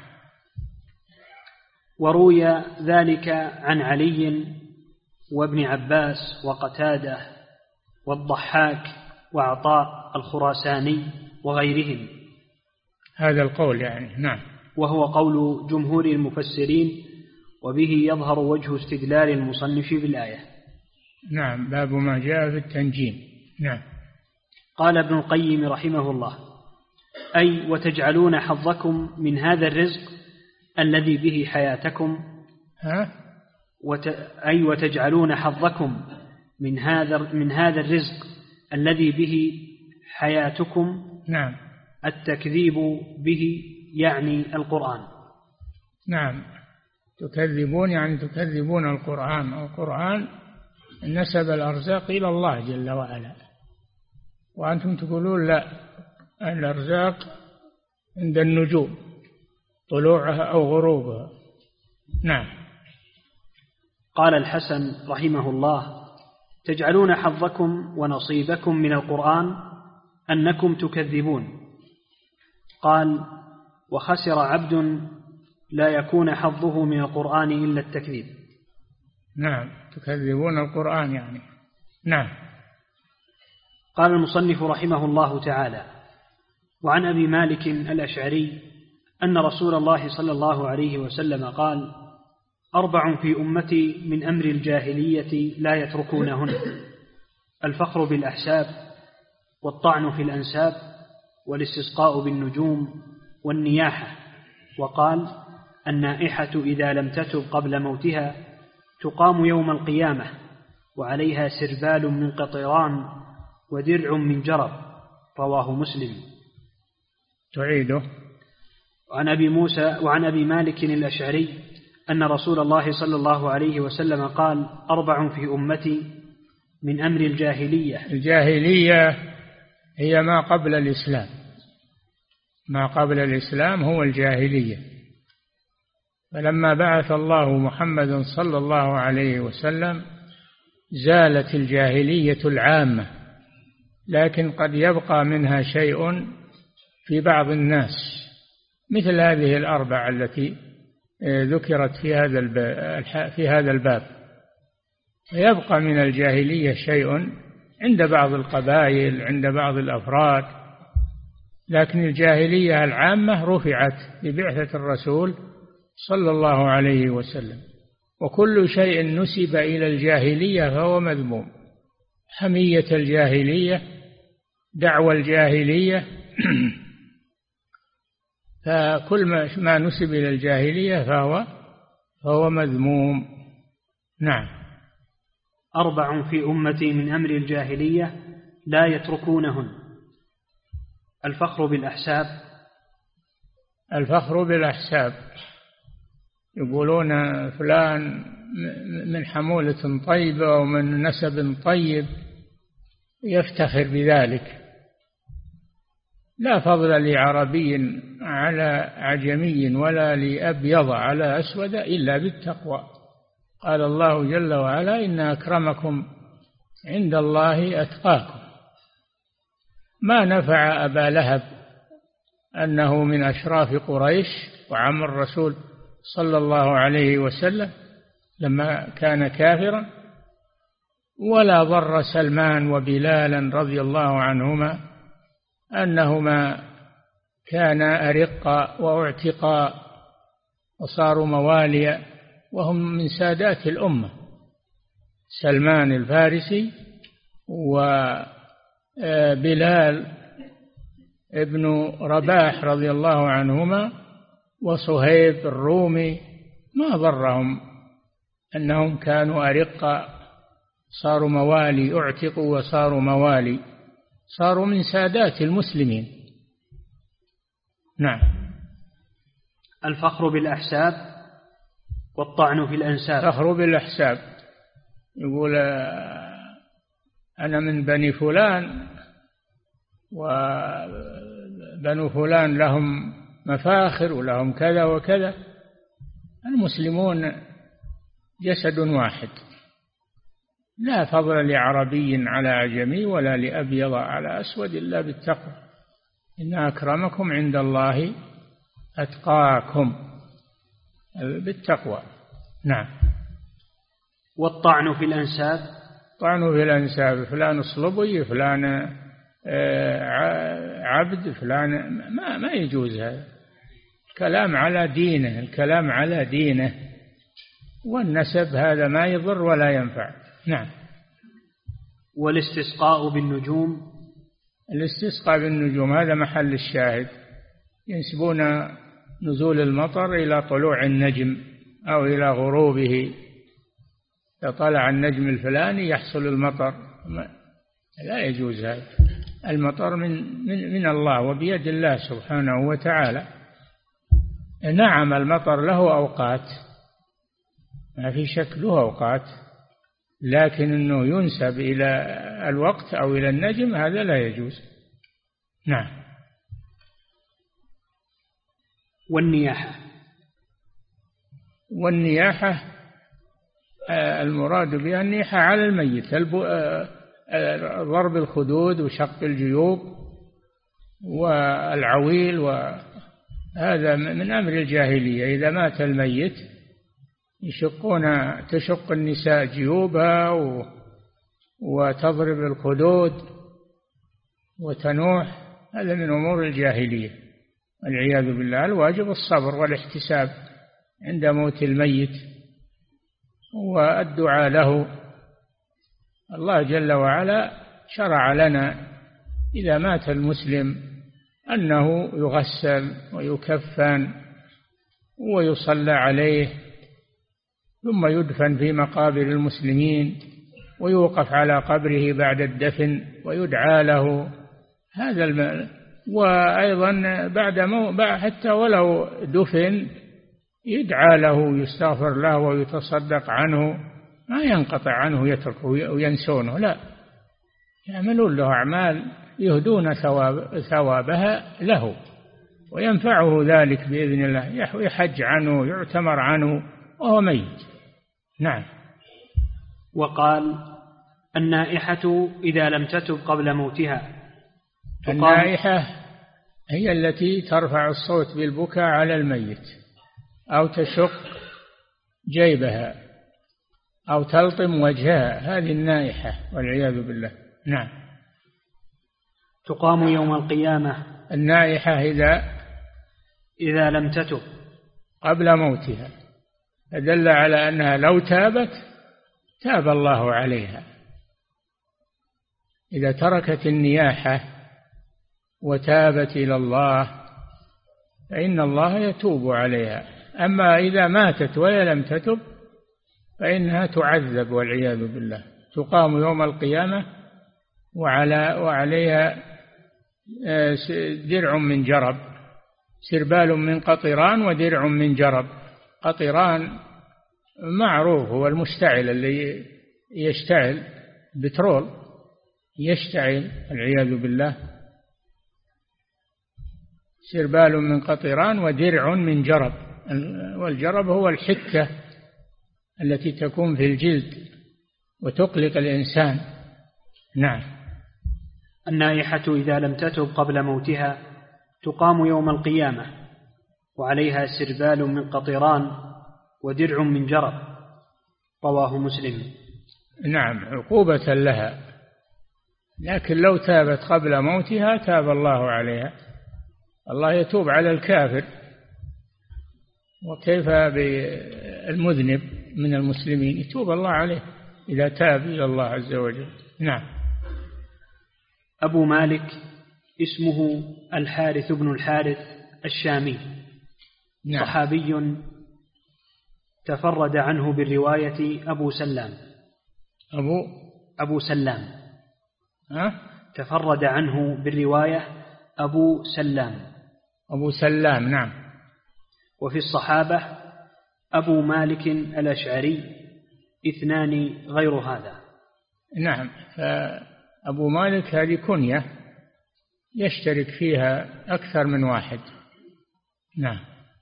Speaker 2: وروي ذلك عن علي وابن عباس وقتادة والضحاك وعطاء الخراساني وغيرهم،
Speaker 3: هذا القول يعني. نعم.
Speaker 2: وهو قول جمهور المفسرين، وبه يظهر وجه استدلال المصنف بالآية.
Speaker 3: نعم، باب ما جاء في التنجيم. نعم.
Speaker 2: قال ابن القيم رحمه الله: أي وتجعلون حظكم من هذا الرزق الذي به حياتكم، أي وتجعلون حظكم من هذا الرزق الذي به حياتكم.
Speaker 3: نعم.
Speaker 2: التكذيب به يعني القرآن.
Speaker 3: نعم، تكذبون يعني تكذبون القرآن نسب الأرزاق إلى الله جل وعلا، وأنتم تقولون لا، الأرزاق عند النجوم طلوعها أو غروبها. نعم.
Speaker 2: قال الحسن رحمه الله: تجعلون حظكم ونصيبكم من القرآن أنكم تكذبون. قال: وخسر عبد لا يكون حظه من القرآن إلا التكذيب.
Speaker 3: نعم، تكذبون القرآن يعني. نعم.
Speaker 2: قال المصنف رحمه الله تعالى: وعن أبي مالك الأشعري أن رسول الله صلى الله عليه وسلم قال: 4 في أمتي من أمر الجاهلية لا يتركونهن: الفخر بالأحساب، والطعن في الأنساب، والاستسقاء بالنجوم، والنياحة. وقال: النائحة إذا لم تتب قبل موتها تقام يوم القيامة وعليها سربال من قطران ودرع من جرب. رواه مسلم.
Speaker 3: تعيده.
Speaker 2: وعن أبي مالك الأشعري أن رسول الله صلى الله عليه وسلم قال: 4 في أمتي من أمر الجاهلية.
Speaker 3: الجاهلية هي ما قبل الإسلام، ما قبل الإسلام هو الجاهلية. فلما بعث الله محمدا صلى الله عليه وسلم زالت الجاهلية العامة، لكن قد يبقى منها شيء في بعض الناس، مثل هذه ال4 التي ذكرت في هذا الباب. يبقى من الجاهلية شيء عند بعض القبائل، عند بعض الأفراد، لكن الجاهلية العامة رفعت ببعثة الرسول صلى الله عليه وسلم. وكل شيء نسب إلى الجاهلية فهو مذموم: حمية الجاهلية، دعوى الجاهلية، فكل ما نسب إلى الجاهلية فهو مذموم. نعم.
Speaker 2: 4 في أمتي من أمر الجاهلية لا يتركونهن: الفخر بالأحساب.
Speaker 3: الفخر بالأحساب، يقولون فلان من حمولة طيبة ومن نسب طيب، يفتخر بذلك. لا فضل لعربي على عجمي ولا لأبيض على أسود إلا بالتقوى. قال الله جل وعلا: إن أكرمكم عند الله أتقاكم. ما نفع أبا لهب أنه من أشراف قريش وعم الرسول صلى الله عليه وسلم لما كان كافرا، ولا ضر سلمان وبلالا رضي الله عنهما أنهما كانا أرقا واعتقا وصاروا مواليا، وهم من سادات الأمة، سلمان الفارسي وبلال ابن رباح رضي الله عنهما وصهيب الرومي. ما ضرهم أنهم كانوا أرقا، صاروا موالي، اعتقوا وصاروا موالي، صاروا من سادات المسلمين. نعم.
Speaker 2: الفخر بالأحساب والطعن في الأنساب.
Speaker 3: فخر بالأحساب، يقول أنا من بني فلان، وبنو فلان لهم مفاخر ولهم كذا وكذا. المسلمون جسد واحد، لا فضل لعربي على أعجمي ولا لأبيض على أسود إلا بالتقوى، إن أكرمكم عند الله أتقاكم، بالتقوى. نعم.
Speaker 2: والطعن في الأنساب،
Speaker 3: طعن في الأنساب، فلان الصلبي، فلان عبد، فلان ما يجوز هذا. الكلام على دينه، الكلام على دينه، والنسب هذا ما يضر ولا ينفع. نعم.
Speaker 2: والاستسقاء بالنجوم،
Speaker 3: الاستسقاء بالنجوم هذا محل الشاهد، ينسبون نزول المطر إلى طلوع النجم أو إلى غروبه، إذا طلع النجم الفلاني يحصل المطر، لا يجوز هذا. المطر من الله وبيد الله سبحانه وتعالى. نعم المطر له أوقات، ما في شك له أوقات، لكن أنه ينسب إلى الوقت أو إلى النجم هذا لا يجوز. نعم. والنياحة المراد بها النياحة على الميت، ضرب الخدود وشق الجيوب والعويل، وهذا من أمر الجاهلية. إذا مات الميت تشق النساء جيوبها وتضرب الخدود وتنوح، هذا من أمور الجاهلية والعياذ بالله. الواجب الصبر والاحتساب عند موت الميت والدعاء له. الله جل وعلا شرع لنا إذا مات المسلم أنه يغسل ويكفن ويصلى عليه، ثم يدفن في مقابر المسلمين، ويوقف على قبره بعد الدفن ويدعى له. هذا وأيضا حتى ولو دفن يدعى له، يستغفر له ويتصدق عنه، ما ينقطع عنه يتركه وينسونه، لا، يعملون له أعمال يهدون ثوابها له، وينفعه ذلك بإذن الله، يحج عنه، يعتمر عنه وهو ميت. نعم.
Speaker 2: وقال: النائحة إذا لم تتب قبل موتها.
Speaker 3: النائحة هي التي ترفع الصوت بالبكاء على الميت، أو تشق جيبها، أو تلطم وجهها، هذه النائحة والعياذ بالله. نعم.
Speaker 2: تقام يوم القيامة.
Speaker 3: النائحة إذا
Speaker 2: لم تتب
Speaker 3: قبل موتها، فدل على أنها لو تابت تاب الله عليها. إذا تركت النياحة وتابت إلى الله فإن الله يتوب عليها. أما إذا ماتت وهي لم تتب فإنها تعذب والعياذ بالله. تقام يوم القيامة وعليها درع من جرب، سربال من قطران ودرع من جرب. قطران معروف، هو المشتعل اللي يشتعل بترول، يشتعل العياذ بالله. سربال من قطران ودرع من جرب، والجرب هو الحكة التي تكون في الجلد وتقلق الإنسان. نعم.
Speaker 2: النائحة إذا لم تتب قبل موتها تقام يوم القيامة وعليها سربال من قطران ودرع من جرب. رواه مسلم.
Speaker 3: نعم، عقوبة لها، لكن لو تابت قبل موتها تاب الله عليها. الله يتوب على الكافر، وكيف بالمذنب من المسلمين؟ يتوب الله عليه إذا تاب إلى الله عز وجل. نعم.
Speaker 2: أبو مالك اسمه الحارث بن الحارث الشامي. نعم. صحابي تفرد عنه بالرواية أبو سلام. أبو سلام. تفرد عنه بالرواية أبو سلام. نعم. وفي الصحابة أبو مالك الأشعري 2 غير هذا.
Speaker 3: نعم. فأبو مالك هذه كنية يشترك فيها أكثر من واحد، نعم.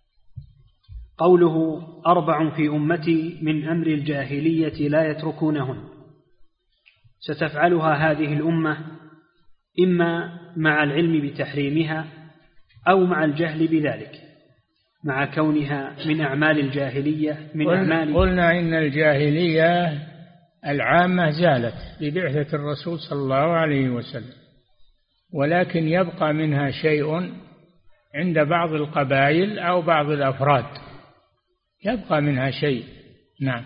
Speaker 2: قوله 4 في أمتي من أمر الجاهلية لا يتركونهن، ستفعلها هذه الأمة إما مع العلم بتحريمها أو مع الجهل بذلك، مع كونها من أعمال الجاهلية
Speaker 3: قلنا إن الجاهلية العامة زالت ببعثة الرسول صلى الله عليه وسلم، ولكن يبقى منها شيء عند بعض القبائل أو بعض الأفراد، يبقى منها شيء. نعم.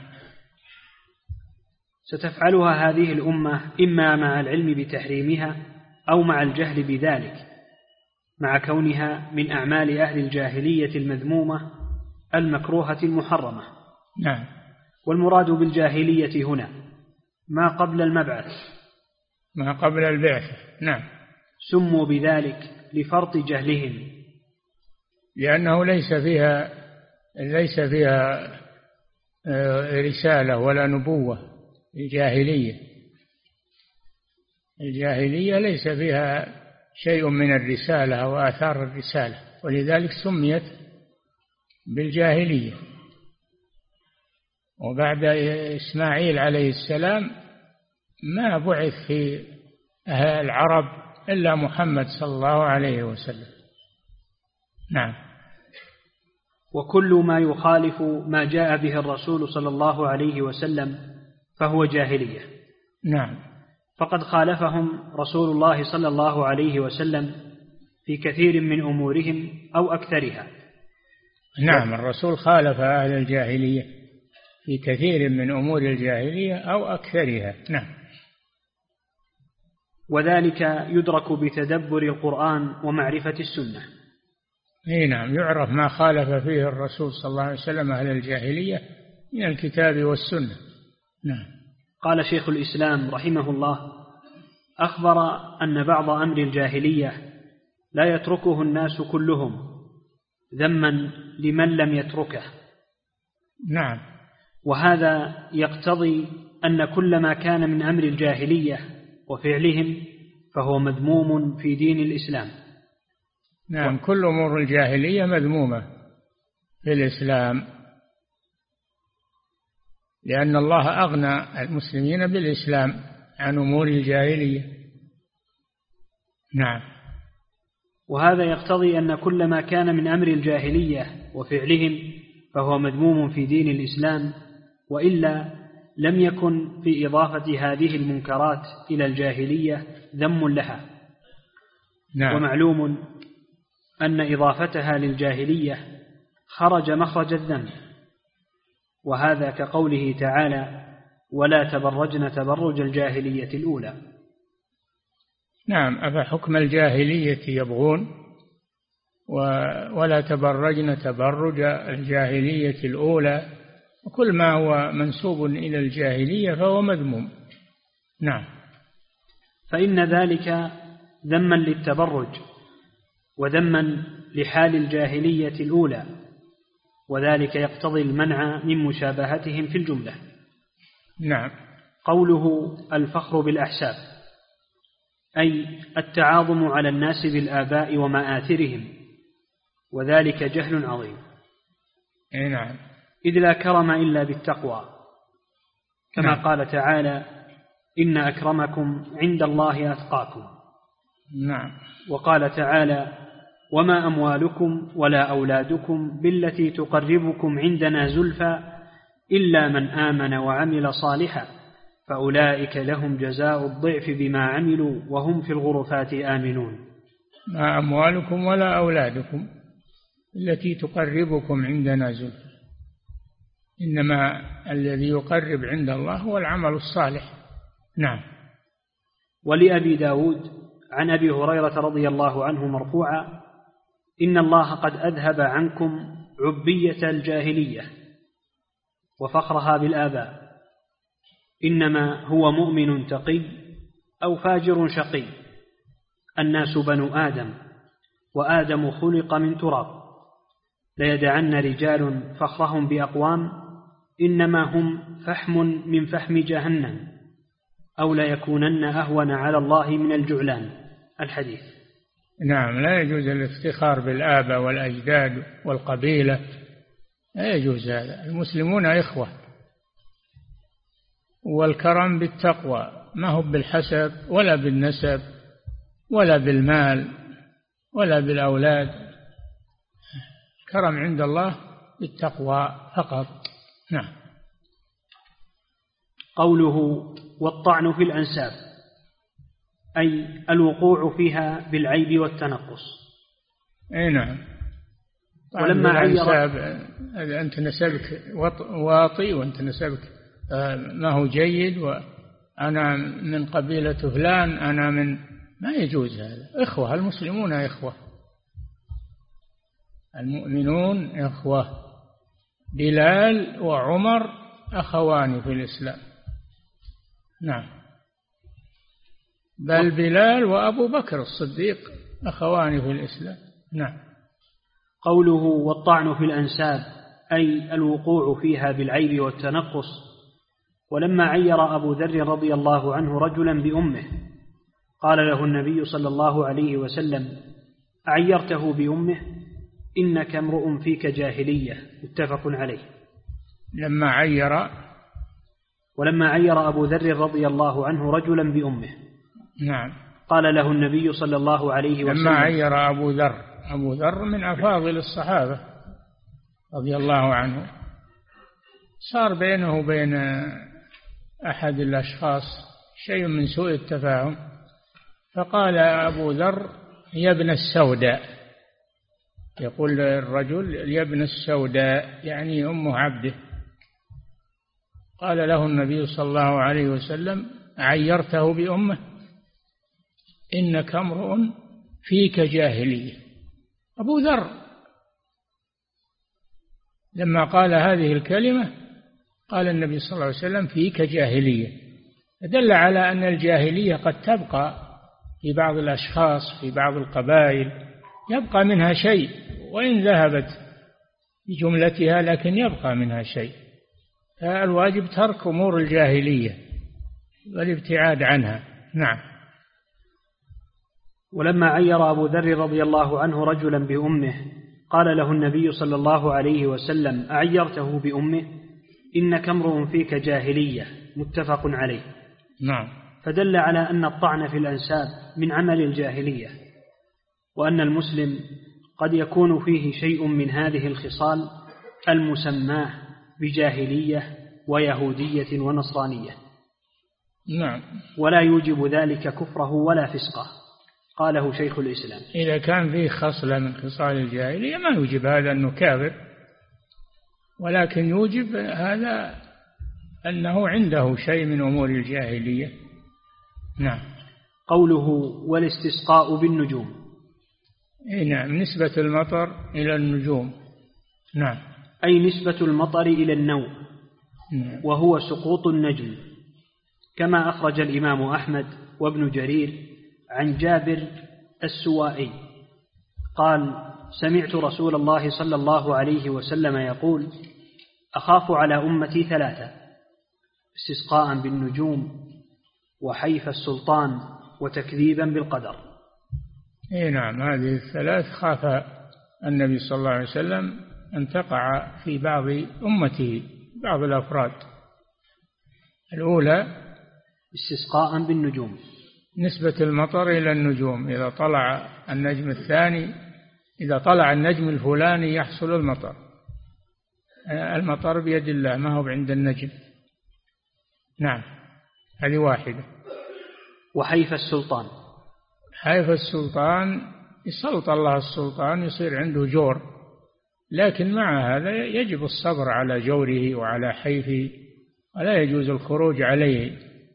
Speaker 2: ستفعلها هذه الأمة إما مع العلم بتحريمها أو مع الجهل بذلك، مع كونها من أعمال أهل الجاهلية المذمومة المكروهة المحرمة.
Speaker 3: نعم.
Speaker 2: والمراد بالجاهلية هنا ما قبل المبعث،
Speaker 3: ما قبل البعثة. نعم.
Speaker 2: سموا بذلك لفرط جهلهم،
Speaker 3: لأنه ليس فيها رسالة ولا نبوة. الجاهلية ليس فيها شيء من الرسالة أو آثار الرسالة، ولذلك سميت بالجاهلية. وبعد إسماعيل عليه السلام ما بعث في العرب إلا محمد صلى الله عليه وسلم. نعم.
Speaker 2: وكل ما يخالف ما جاء به الرسول صلى الله عليه وسلم فهو جاهلية.
Speaker 3: نعم.
Speaker 2: فقد خالفهم رسول الله صلى الله عليه وسلم في كثير من أمورهم أو أكثرها.
Speaker 3: نعم، الرسول خالف أهل الجاهلية في كثير من أمور الجاهلية أو أكثرها. نعم.
Speaker 2: وذلك يدرك بتدبر القرآن ومعرفة السنة.
Speaker 3: نعم، يعرف ما خالف فيه الرسول صلى الله عليه وسلم أهل الجاهلية من الكتاب والسنة. نعم.
Speaker 2: قال شيخ الإسلام رحمه الله: أخبر أن بعض أمر الجاهلية لا يتركه الناس كلهم ذما لمن لم يتركه.
Speaker 3: نعم.
Speaker 2: وهذا يقتضي أن كل ما كان من أمر الجاهلية وفعلهم فهو مذموم في دين الإسلام.
Speaker 3: نعم، كل أمور الجاهلية مذمومة في الإسلام، لأن الله أغنى المسلمين بالإسلام عن أمور الجاهلية. نعم.
Speaker 2: وهذا يقتضي أن كل ما كان من أمر الجاهلية وفعلهم فهو مذموم في دين الإسلام، وإلا لم يكن في إضافة هذه المنكرات إلى الجاهلية ذم لها.
Speaker 3: نعم.
Speaker 2: ومعلوم أن إضافتها للجاهلية خرج مخرج الذم، وهذا كقوله تعالى: ولا تبرجن تبرج الجاهلية الأولى.
Speaker 3: نعم. أفحكم الجاهلية يبغون ولا تبرجن تبرج الجاهلية الأولى، وكل ما هو منسوب إلى الجاهلية فهو مذموم. نعم.
Speaker 2: فإن ذلك ذما للتبرج وذما لحال الجاهلية الأولى، وذلك يقتضي المنع من مشابهتهم في الجملة.
Speaker 3: نعم.
Speaker 2: قوله الفخر بالأحساب، أي التعاظم على الناس بالآباء ومآثرهم، وذلك جهل عظيم.
Speaker 3: نعم.
Speaker 2: إذ لا كرم إلا بالتقوى، كما
Speaker 3: نعم.
Speaker 2: قال تعالى: إن أكرمكم عند الله أتقاكم.
Speaker 3: نعم.
Speaker 2: وقال تعالى: وما أموالكم ولا أولادكم بالتي تقربكم عندنا زلفى إلا من آمن وعمل صالحا فأولئك لهم جزاء الضعف بما عملوا وهم في الغرفات آمنون.
Speaker 3: ما أموالكم ولا أولادكم التي تقربكم عندنا زلفى، إنما الذي يقرب عند الله هو العمل الصالح. نعم.
Speaker 2: ولأبي داود عن أبي هريرة رضي الله عنه مرفوعا: إن الله قد أذهب عنكم عبية الجاهلية وفخرها بالآباء، إنما هو مؤمن تقي أو فاجر شقي، الناس بنو آدم وآدم خلق من تراب، ليدعن رجال فخرهم بأقوام إنما هم فحم من فحم جهنم أو ليكونن أهون على الله من الجعلان. الحديث.
Speaker 3: نعم، لا يجوز الافتخار بالآباء والأجداد والقبيلة، لا يجوز هذا. المسلمون إخوة، والكرم بالتقوى، ما هو بالحسب ولا بالنسب ولا بالمال ولا بالأولاد. الكرم عند الله بالتقوى فقط. نعم.
Speaker 2: قوله والطعن في الأنساب أي الوقوع فيها بالعيب والتنقص.
Speaker 3: أي نعم.
Speaker 2: ولما عير
Speaker 3: أنت نسبك واطي، وأنت نسبك ما هو جيد، وأنا من قبيلة فلان، أنا من، ما يجوز هذا. إخوة، المسلمون إخوة، المؤمنون إخوة. بلال وعمر أخوان في الإسلام. نعم، بل بلال وأبو بكر الصديق أخوان في الإسلام. نعم.
Speaker 2: قوله والطعن في الأنساب أي الوقوع فيها بالعيب والتنقص. ولما عير أبو ذر رضي الله عنه رجلا بأمه قال له النبي صلى الله عليه وسلم: أعيرته بأمه؟ إنك امرؤ فيك جاهلية. متفق عليه. ولما عير أبو ذر رضي الله عنه رجلا بأمه.
Speaker 3: نعم.
Speaker 2: قال له النبي صلى الله عليه وسلم
Speaker 3: لما عير أبو ذر من أفاضل الصحابة رضي الله عنه، صار بينه وبين أحد الأشخاص شيء من سوء التفاهم، فقال أبو ذر: يا ابن السوداء. يقول الرجل: يا ابن السوداء، يعني أم عبده. قال له النبي صلى الله عليه وسلم: عيرته بأمه؟ إنك امرؤ فيك جاهلية. أبو ذر لما قال هذه الكلمة قال النبي صلى الله عليه وسلم: فيك جاهلية. دل على أن الجاهلية قد تبقى في بعض الأشخاص، في بعض القبائل يبقى منها شيء، وإن ذهبت بجملتها لكن يبقى منها شيء. فالواجب ترك أمور الجاهلية والابتعاد عنها. نعم.
Speaker 2: ولما عير أبو ذر رضي الله عنه رجلا بأمه قال له النبي صلى الله عليه وسلم: أعيرته بأمه؟ إنك امرؤ فيك جاهلية. متفق عليه.
Speaker 3: نعم.
Speaker 2: فدل على أن الطعن في الأنساب من عمل الجاهلية، وأن المسلم قد يكون فيه شيء من هذه الخصال المسماه بجاهلية ويهودية ونصرانية.
Speaker 3: نعم.
Speaker 2: ولا يوجب ذلك كفره ولا فسقه، قاله شيخ الإسلام.
Speaker 3: إذا كان فيه خصلة من خصال الجاهلية ما يوجب هذا أنه كافر، ولكن يوجب هذا أنه عنده شيء من أمور الجاهلية. نعم.
Speaker 2: قوله والاستسقاء بالنجوم.
Speaker 3: نعم، نسبة المطر إلى النجوم. نعم.
Speaker 2: أي نسبة المطر إلى النوء.
Speaker 3: نعم.
Speaker 2: وهو سقوط النجم، كما أخرج الإمام أحمد وابن جرير عن جابر السوائي قال: سمعت رسول الله صلى الله عليه وسلم يقول: أخاف على أمتي ثلاثة: استسقاء بالنجوم، وحيف السلطان، وتكذيبا بالقدر.
Speaker 3: نعم، هذه الثلاث خاف النبي صلى الله عليه وسلم أن تقع في بعض أمته، بعض الأفراد. الأولى
Speaker 2: استسقاء بالنجوم،
Speaker 3: نسبة المطر إلى النجوم. إذا طلع النجم الثاني، إذا طلع النجم الفلاني يحصل المطر. المطر بيد الله، ما هو عند النجم. نعم، هذه واحدة.
Speaker 2: وحيف السلطان،
Speaker 3: حيف السلطان يسلط الله السلطان يصير عنده جور، لكن مع هذا يجب الصبر على جوره وعلى حيفه، ولا يجوز الخروج عليه.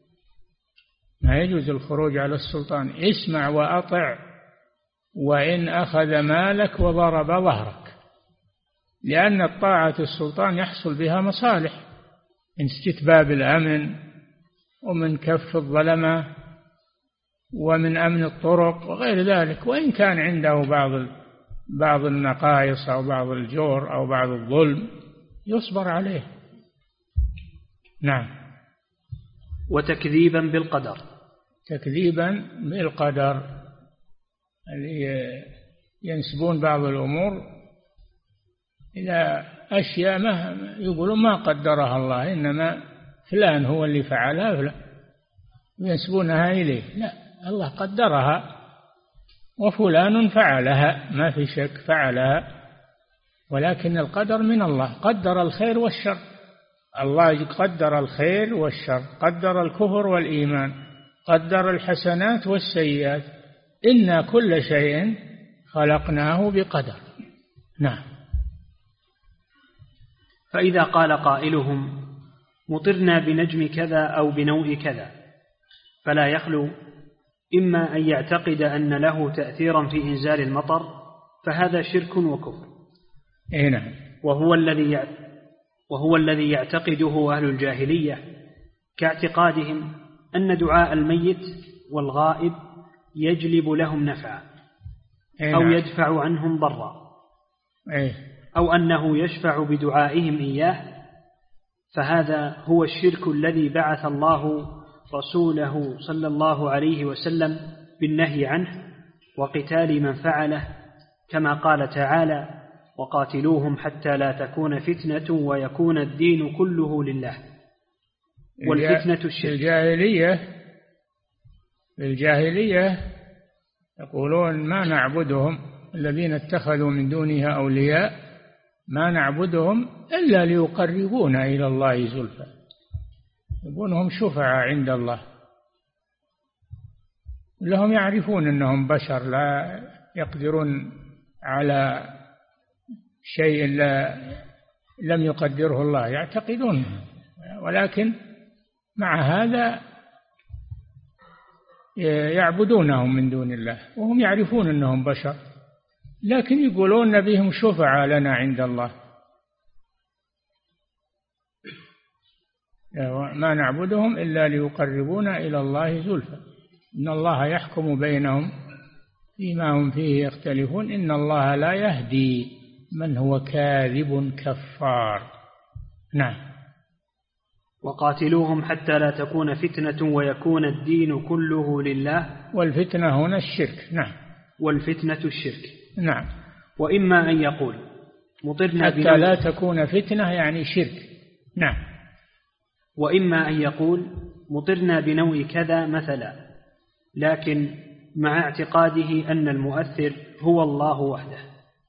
Speaker 3: ما يجوز الخروج على السلطان. اسمع وأطع وإن أخذ مالك وضرب ظهرك، لأن الطاعة السلطان يحصل بها مصالح من استتباب الأمن، ومن كف الظلمة، ومن أمن الطرق وغير ذلك. وإن كان عنده بعض النقائص أو بعض الجور أو بعض الظلم يصبر عليه. نعم.
Speaker 2: وتكذيبا بالقدر،
Speaker 3: تكذيبا بالقدر، اللي ينسبون بعض الأمور إلى أشياء ما يقولون ما قدرها الله، إنما فلان هو اللي فعلها فلان، ينسبونها إليه. لا، الله قدرها وفلان فعلها، ما في شك فعلها، ولكن القدر من الله. قدر الخير والشر، الله قدر الخير والشر، قدر الكفر والإيمان، قدر الحسنات والسيئات. إنا كل شيء خلقناه بقدر. نعم.
Speaker 2: فإذا قال قائلهم مطرنا بنجم كذا أو بنوء كذا، فلا يخلو إما أن يعتقد أن له تأثيرا في إنزال المطر، فهذا شرك وكفر.
Speaker 3: نعم.
Speaker 2: وهو الذي يعتقده أهل الجاهلية، كاعتقادهم أن دعاء الميت والغائب يجلب لهم نفعا أو يدفع عنهم ضرا، أو أنه يشفع بدعائهم إياه، فهذا هو الشرك الذي بعث الله رسوله صلى الله عليه وسلم بالنهي عنه وقتال من فعله، كما قال تعالى: وقاتلوهم حتى لا تكون فتنة ويكون الدين كله لله. والفتنة الشرك.
Speaker 3: الجاهلية يقولون ما نعبدهم، الذين اتخذوا من دونها أولياء ما نعبدهم إلا ليقربونا إلى الله زلفى، يقولون شفعاء عند الله، لهم يعرفون أنهم بشر لا يقدرون على شيء لم يقدره الله، يعتقدون، ولكن مع هذا يعبدونهم من دون الله وهم يعرفون أنهم بشر، لكن يقولون بهم شفعاء لنا عند الله، ما نعبدهم إلا ليقربونا إلى الله زلفى، إن الله يحكم بينهم فيما هم فيه يختلفون، إن الله لا يهدي من هو كاذب كفار. نعم.
Speaker 2: وقاتلوهم حتى لا تكون فتنة ويكون الدين كله لله.
Speaker 3: والفتنة هنا الشرك. نعم.
Speaker 2: والفتنة الشرك.
Speaker 3: نعم.
Speaker 2: وإما أن يقول مطرنا
Speaker 3: حتى لا تكون فتنة يعني شرك. نعم.
Speaker 2: وإما أن يقول مطرنا بنوء كذا مثلا، لكن مع اعتقاده أن المؤثر هو الله وحده،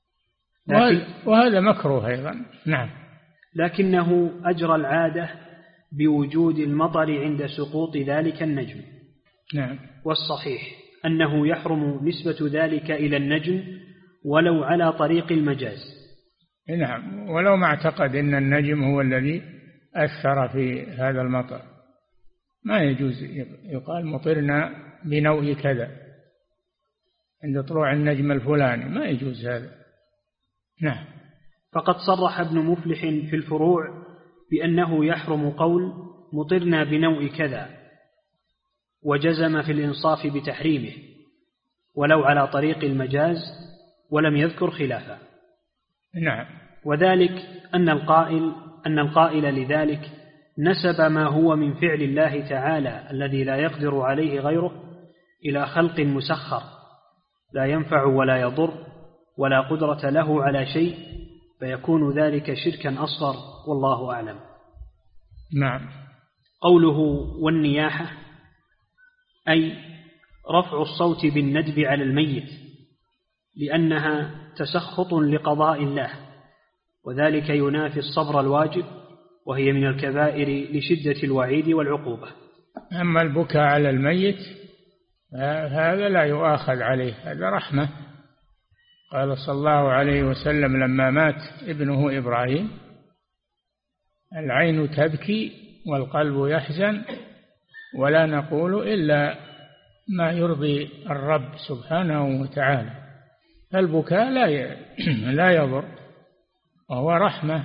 Speaker 3: وهذا مكروه أيضا. نعم.
Speaker 2: لكنه أجرى العادة بوجود المطر عند سقوط ذلك النجم.
Speaker 3: نعم.
Speaker 2: والصحيح أنه يحرم نسبة ذلك إلى النجم ولو على طريق المجاز.
Speaker 3: نعم. ولو ما اعتقد أن النجم هو الذي أثر في هذا المطر، ما يجوز يقال مطرنا بنوء كذا عند طلوع النجم الفلاني، ما يجوز هذا. نعم.
Speaker 2: فقد صرح ابن مفلح في الفروع بأنه يحرم قول مطرنا بنوء كذا، وجزم في الإنصاف بتحريمه ولو على طريق المجاز، ولم يذكر خلافه.
Speaker 3: نعم.
Speaker 2: وذلك أن القائل لذلك نسب ما هو من فعل الله تعالى الذي لا يقدر عليه غيره إلى خلق مسخر لا ينفع ولا يضر ولا قدرة له على شيء، فيكون ذلك شركا أصغر، والله أعلم.
Speaker 3: نعم.
Speaker 2: قوله والنياحة أي رفع الصوت بالندب على الميت، لأنها تسخط لقضاء الله، وذلك ينافي الصبر الواجب، وهي من الكبائر لشدة الوعيد والعقوبة.
Speaker 3: أما البكاء على الميت هذا لا يؤاخذ عليه، هذا رحمة. قال صلى الله عليه وسلم لما مات ابنه إبراهيم: العين تبكي والقلب يحزن ولا نقول إلا ما يرضي الرب سبحانه وتعالى. فالبكاء لا يضر، وهو رحمة،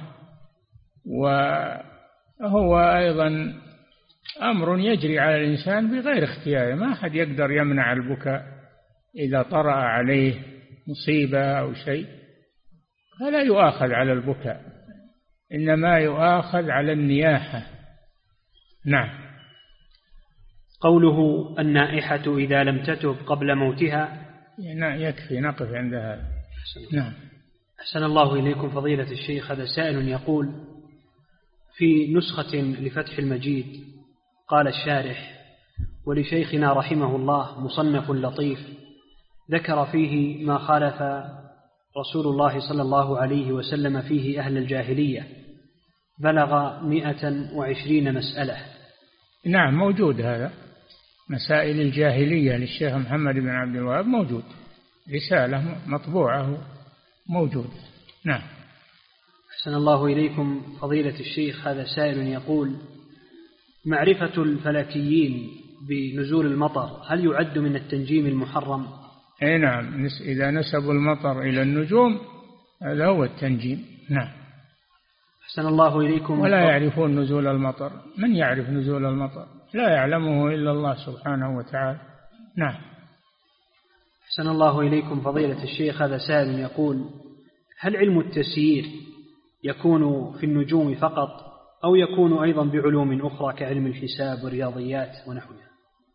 Speaker 3: وهو أيضا أمر يجري على الإنسان بغير اختياره، ما أحد يقدر يمنع البكاء إذا طرأ عليه مصيبة أو شيء، فلا يؤاخذ على البكاء، إنما يؤاخذ على النياحة. نعم.
Speaker 2: قوله النائحة إذا لم تتب قبل موتها
Speaker 3: يكفي نقف عند هذا. نعم.
Speaker 2: أحسن الله إليكم فضيلة الشيخ. هذا سائل يقول: في نسخة لفتح المجيد قال الشارح: ولشيخنا رحمه الله مصنف لطيف ذكر فيه ما خالف رسول الله صلى الله عليه وسلم فيه أهل الجاهلية، بلغ 120 مسألة.
Speaker 3: نعم موجود هذا، مسائل الجاهلية للشيخ محمد بن عبد الوهاب موجود، رسالة مطبوعة موجود. نعم.
Speaker 2: أحسن الله إليكم فضيلة الشيخ. هذا سائل يقول: معرفة الفلكيين بنزول المطر هل يعد من التنجيم المحرم؟
Speaker 3: أي نعم، إذا نسبوا المطر إلى النجوم هذا هو التنجيم. نعم.
Speaker 2: أحسن الله إليكم.
Speaker 3: ولا يعرفون نزول المطر، من يعرف نزول المطر؟ لا يعلمه إلا الله سبحانه وتعالى. نعم.
Speaker 2: أحسن الله إليكم فضيلة الشيخ. هذا سائل يقول: هل علم التسيير يكون في النجوم فقط أو يكون أيضا بعلوم أخرى كعلم الحساب والرياضيات ونحوها؟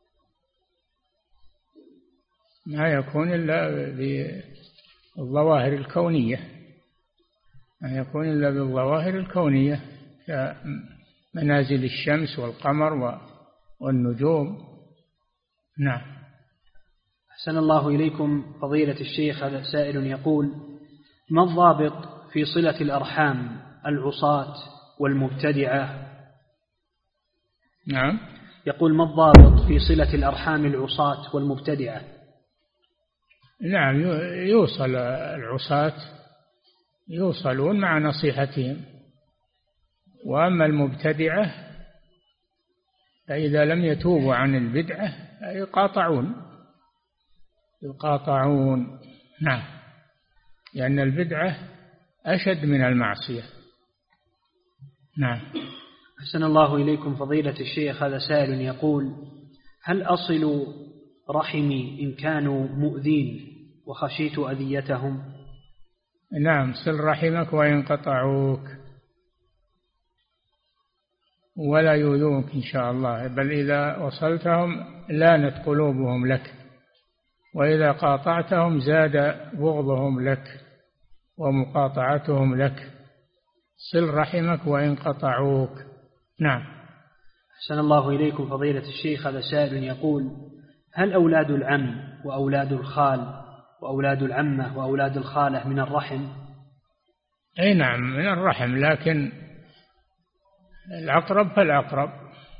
Speaker 3: ما يكون إلا بالظواهر الكونية، ما يكون إلا بالظواهر الكونية كمنازل الشمس والقمر والنجوم. نعم.
Speaker 2: أحسن الله إليكم فضيلة الشيخ. هذا سائل يقول: ما الضابط في صلة الأرحام العصاة والمبتدعة؟
Speaker 3: نعم.
Speaker 2: يقول: ما الضابط في صلة الأرحام العصاة والمبتدعة؟
Speaker 3: نعم، يوصل العصاة يوصلون مع نصيحتهم، وأما المبتدعة فإذا لم يتوبوا عن البدعة يقاطعون. نعم، لأن البدعة أشد من المعصية. نعم.
Speaker 2: أحسن الله إليكم فضيلة الشيخ. هذا سائل يقول: هل أصل رحمي إن كانوا مؤذين وخشيت أذيتهم؟
Speaker 3: نعم، صل رحمك وإن قطعوك ولا يؤذوك إن شاء الله، بل إذا وصلتهم لانت قلوبهم لك، وإذا قاطعتهم زاد بغضهم لك ومقاطعتهم لك. صل رحمك وإن قطعوك. نعم.
Speaker 2: أحسن الله إليكم فضيلة الشيخ. هذا سائل يقول: هل أولاد العم وأولاد الخال وأولاد العمة وأولاد الخالة من الرحم؟
Speaker 3: أي نعم من الرحم، لكن الأقرب فالأقرب،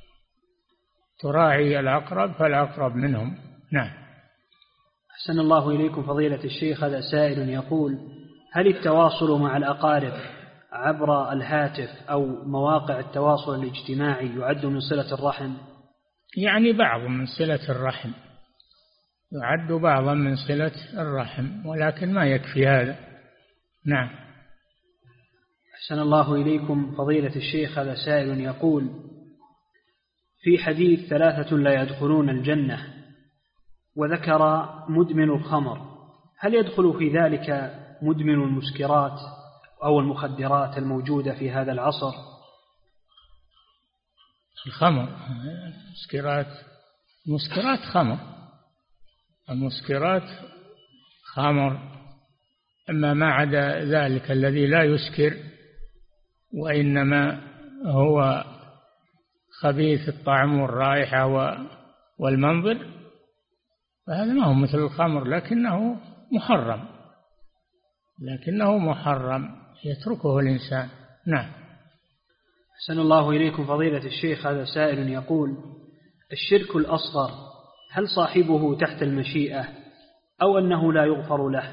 Speaker 3: تراعي الأقرب فالأقرب منهم. نعم.
Speaker 2: أحسن الله إليكم فضيلة الشيخ. هذا سائل يقول: هل التواصل مع الأقارب عبر الهاتف أو مواقع التواصل الاجتماعي يعد من صلة الرحم؟
Speaker 3: يعني بعض من صلة الرحم، يعد بعضا من صلة الرحم، ولكن ما يكفي هذا. نعم.
Speaker 2: أحسن الله إليكم فضيلة الشيخ. هذا سائل يقول: في حديث 3 لا يدخلون الجنة وذكر مدمن الخمر، هل يدخل في ذلك مدمن المسكرات أو المخدرات الموجودة في هذا العصر؟
Speaker 3: الخمر مسكرات خمر، المسكرات خمر، أما ما عدا ذلك الذي لا يسكر وإنما هو خبيث الطعم والرائحة والمنظر فهذا ما هو مثل الخمر، لكنه محرم يتركه الإنسان. نعم.
Speaker 2: أحسن الله إليكم فضيلة الشيخ. هذا سائل يقول: الشرك الأصغر هل صاحبه تحت المشيئة أو أنه لا يغفر له؟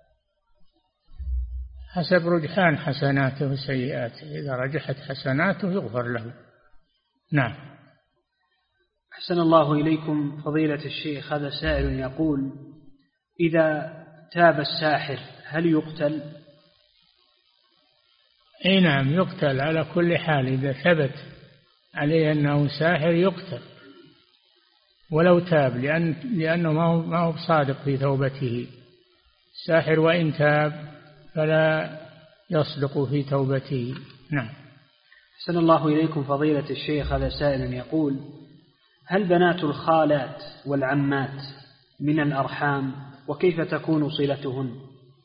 Speaker 3: حسب رجحان حسناته وسيئاته، إذا رجحت حسناته يغفر له. نعم.
Speaker 2: أحسن الله إليكم فضيلة الشيخ. هذا سائل يقول: إذا تاب الساحر هل يقتل؟
Speaker 3: أي نعم يقتل على كل حال، إذا ثبت عليه أنه ساحر يقتل ولو تاب، لأنه ما هو صادق في توبته. الساحر وإن تاب فلا يصدق في توبته. نعم.
Speaker 2: أحسن الله إليكم فضيلة الشيخ. هذا سائل يقول: هل بنات الخالات والعمات من الأرحام وكيف تكون صلتهن؟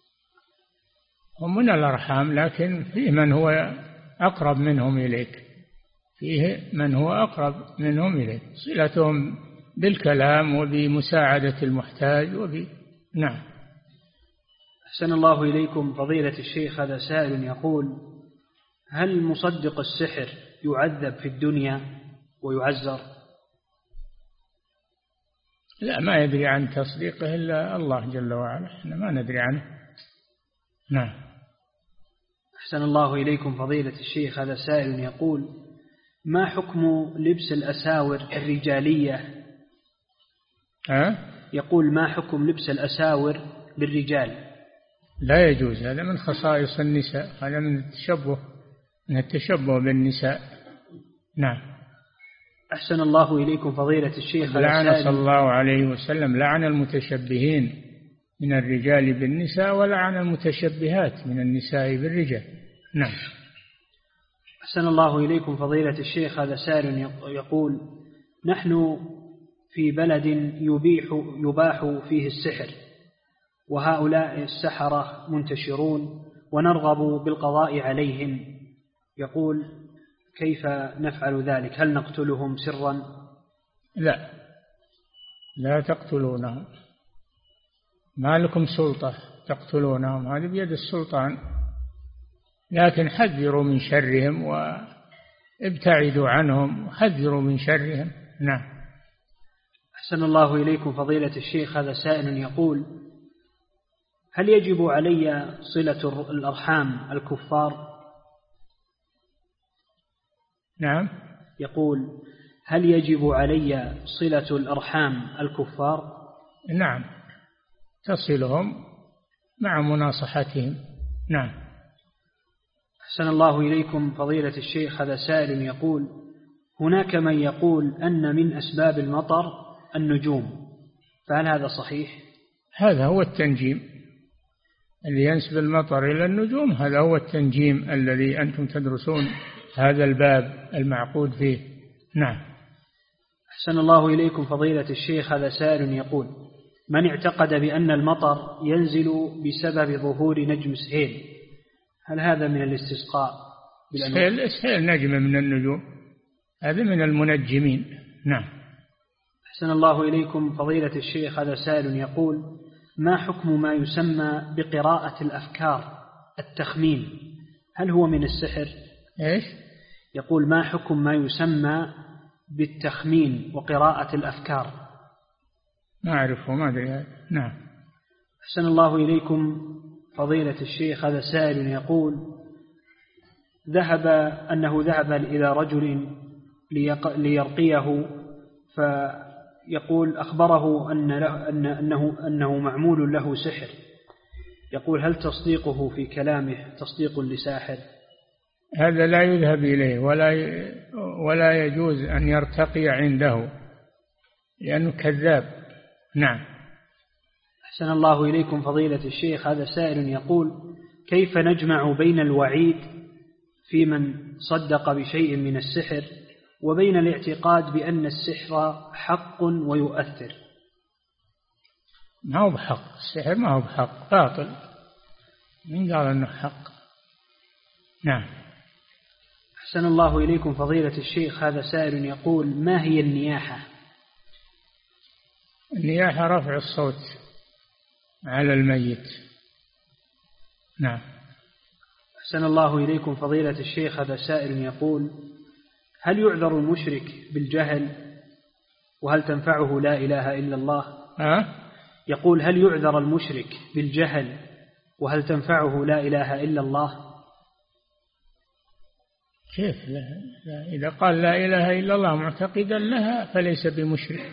Speaker 3: هم من الأرحام، لكن فيه من هو أقرب منهم إليك، صلتهم بالكلام وبمساعدة المحتاج نعم.
Speaker 2: أحسن الله إليكم فضيلة الشيخ، هذا سائل يقول: هل مصدق السحر يعذب في الدنيا ويعزر؟
Speaker 3: لا، ما يدري عن تصديقه إلا الله جل وعلا، احنا ما ندري عنه. نعم.
Speaker 2: أحسن الله إليكم فضيلة الشيخ، هذا سائل يقول: ما حكم لبس الأساور الرجالية؟ يقول: ما حكم لبس الأساور للرجال؟
Speaker 3: لا يجوز، هذا من خصائص النساء، هذا من التشبه بالنساء. نعم.
Speaker 2: أحسن الله إليكم فضيلة الشيخ،
Speaker 3: لعن صلى الله عليه وسلم لعن المتشبهين من الرجال بالنساء، ولعن المتشبهات من النساء بالرجال. نعم.
Speaker 2: أحسن الله إليكم فضيلة الشيخ، هذا سائل يقول: نحن في بلد يباح فيه السحر، وهؤلاء السحرة منتشرون ونرغب بالقضاء عليهم. يقول: كيف نفعل ذلك؟ هل نقتلهم سرا؟
Speaker 3: لا تقتلونهم، ما لكم سلطة تقتلونهم، هذا بيد السلطان، لكن حذروا من شرهم وابتعدوا عنهم وحذروا من شرهم. نعم.
Speaker 2: أحسن الله إليكم فضيلة الشيخ، هذا سائل يقول: هل يجب علي صلة الأرحام الكفار؟
Speaker 3: نعم.
Speaker 2: يقول: هل يجب علي صلة الأرحام الكفار؟
Speaker 3: نعم، تصلهم مع مناصحتهم. نعم.
Speaker 2: أحسن الله إليكم فضيلة الشيخ، هذا سائل يقول: هناك من يقول أن من أسباب المطر النجوم، فهل هذا صحيح؟
Speaker 3: هذا هو التنجيم، اللي ينسب المطر إلى النجوم هذا هو التنجيم الذي أنتم تدرسون هذا الباب المعقود فيه. نعم.
Speaker 2: أحسن الله إليكم فضيلة الشيخ، هذا سائل يقول: من اعتقد بأن المطر ينزل بسبب ظهور نجم سهيل، هل هذا من الاستسقاء؟
Speaker 3: سهيل نجم من النجوم، هذا من المنجمين. نعم.
Speaker 2: أحسن الله إليكم فضيلة الشيخ، هذا سائل يقول: ما حكم ما يسمى بقراءة الأفكار التخمين، هل هو من السحر؟
Speaker 3: إيش؟
Speaker 2: يقول: ما حكم ما يسمى بالتخمين وقراءة الأفكار؟
Speaker 3: ما أعرفه، ما أدري. نعم.
Speaker 2: أحسن الله إليكم فضيلة الشيخ، هذا سائل يقول: ذهب إلى رجل ليرقيه، فيقول أخبره أنه معمول له سحر. يقول: هل تصديقه في كلامه تصديق لساحر؟
Speaker 3: هذا لا يذهب إليه ولا يجوز أن يرتقي عنده لأنه كذاب. نعم.
Speaker 2: أحسن الله إليكم فضيلة الشيخ، هذا سائل يقول: كيف نجمع بين الوعيد في من صدق بشيء من السحر وبين الاعتقاد بأن السحر حق ويؤثر؟
Speaker 3: ما هو بحق، السحر ما هو بحق، باطل. من قال أنه حق؟ نعم.
Speaker 2: أحسن الله إليكم فضيلة الشيخ، هذا سائل يقول: ما هي النياحة؟
Speaker 3: النياحة رفع الصوت على الميت. نعم.
Speaker 2: أحسن الله إليكم فضيلة الشيخ، هذا سائل يقول: هل يعذر المشرك بالجهل وهل تنفعه لا إله إلا الله؟ يقول: هل يعذر المشرك بالجهل وهل تنفعه لا إله إلا الله؟
Speaker 3: كيف لا إذا قال لا إله إلا الله معتقدا لها فليس بمشرك،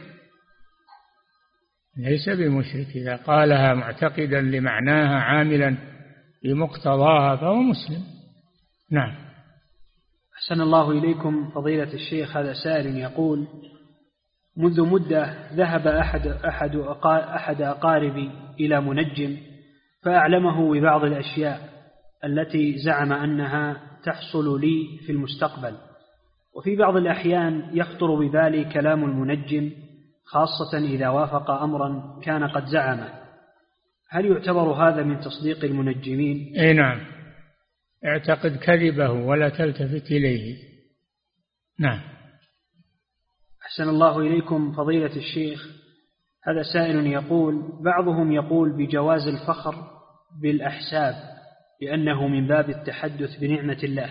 Speaker 3: ليس بمشرك. إذا قالها معتقدا لمعناها عاملا بمقتضاها فهو مسلم. نعم.
Speaker 2: أحسن الله إليكم فضيلة الشيخ، هذا سائل يقول: منذ مدة ذهب أحد أقاربي إلى منجم فأعلمه ببعض الأشياء التي زعم أنها تحصل لي في المستقبل، وفي بعض الأحيان يخطر ببالي كلام المنجم، خاصة إذا وافق أمرا كان قد زعمه، هل يعتبر هذا من تصديق المنجمين؟
Speaker 3: اي نعم، اعتقد كذبه ولا تلتفت إليه. نعم.
Speaker 2: أحسن الله إليكم فضيلة الشيخ، هذا سائل يقول: بعضهم يقول بجواز الفخر بالأحساب لأنه من باب التحدث بنعمة الله.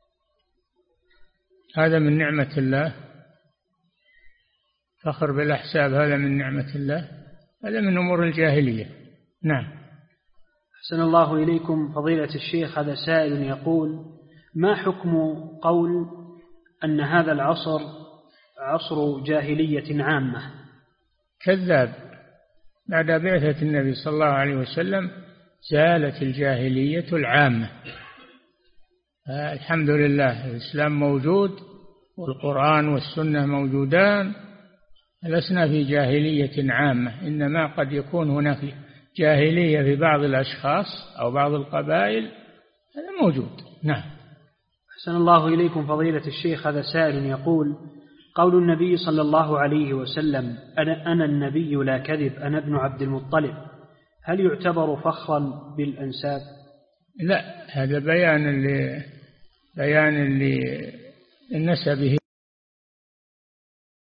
Speaker 3: هذا من نعمة الله؟ فخر بالأحساب هذا من نعمة الله؟ هذا من أمور الجاهلية. نعم.
Speaker 2: أحسن الله إليكم فضيلة الشيخ، هذا سائل يقول: ما حكم قول أن هذا العصر عصر جاهلية عامة؟
Speaker 3: كذاب. بعد بعثة النبي صلى الله عليه وسلم زالت الجاهلية العامة. الحمد لله، الإسلام موجود والقرآن والسنة موجودان، لسنا في جاهلية عامة، إنما قد يكون هناك جاهلية في بعض الأشخاص أو بعض القبائل، هذا موجود. نعم.
Speaker 2: أحسن الله إليكم فضيلة الشيخ، هذا سائل يقول: قول النبي صلى الله عليه وسلم: أنا النبي لا كذب، أنا ابن عبد المطلب، هل يعتبر فخرا بالأنساب؟
Speaker 3: لا، هذا بيان لنسبه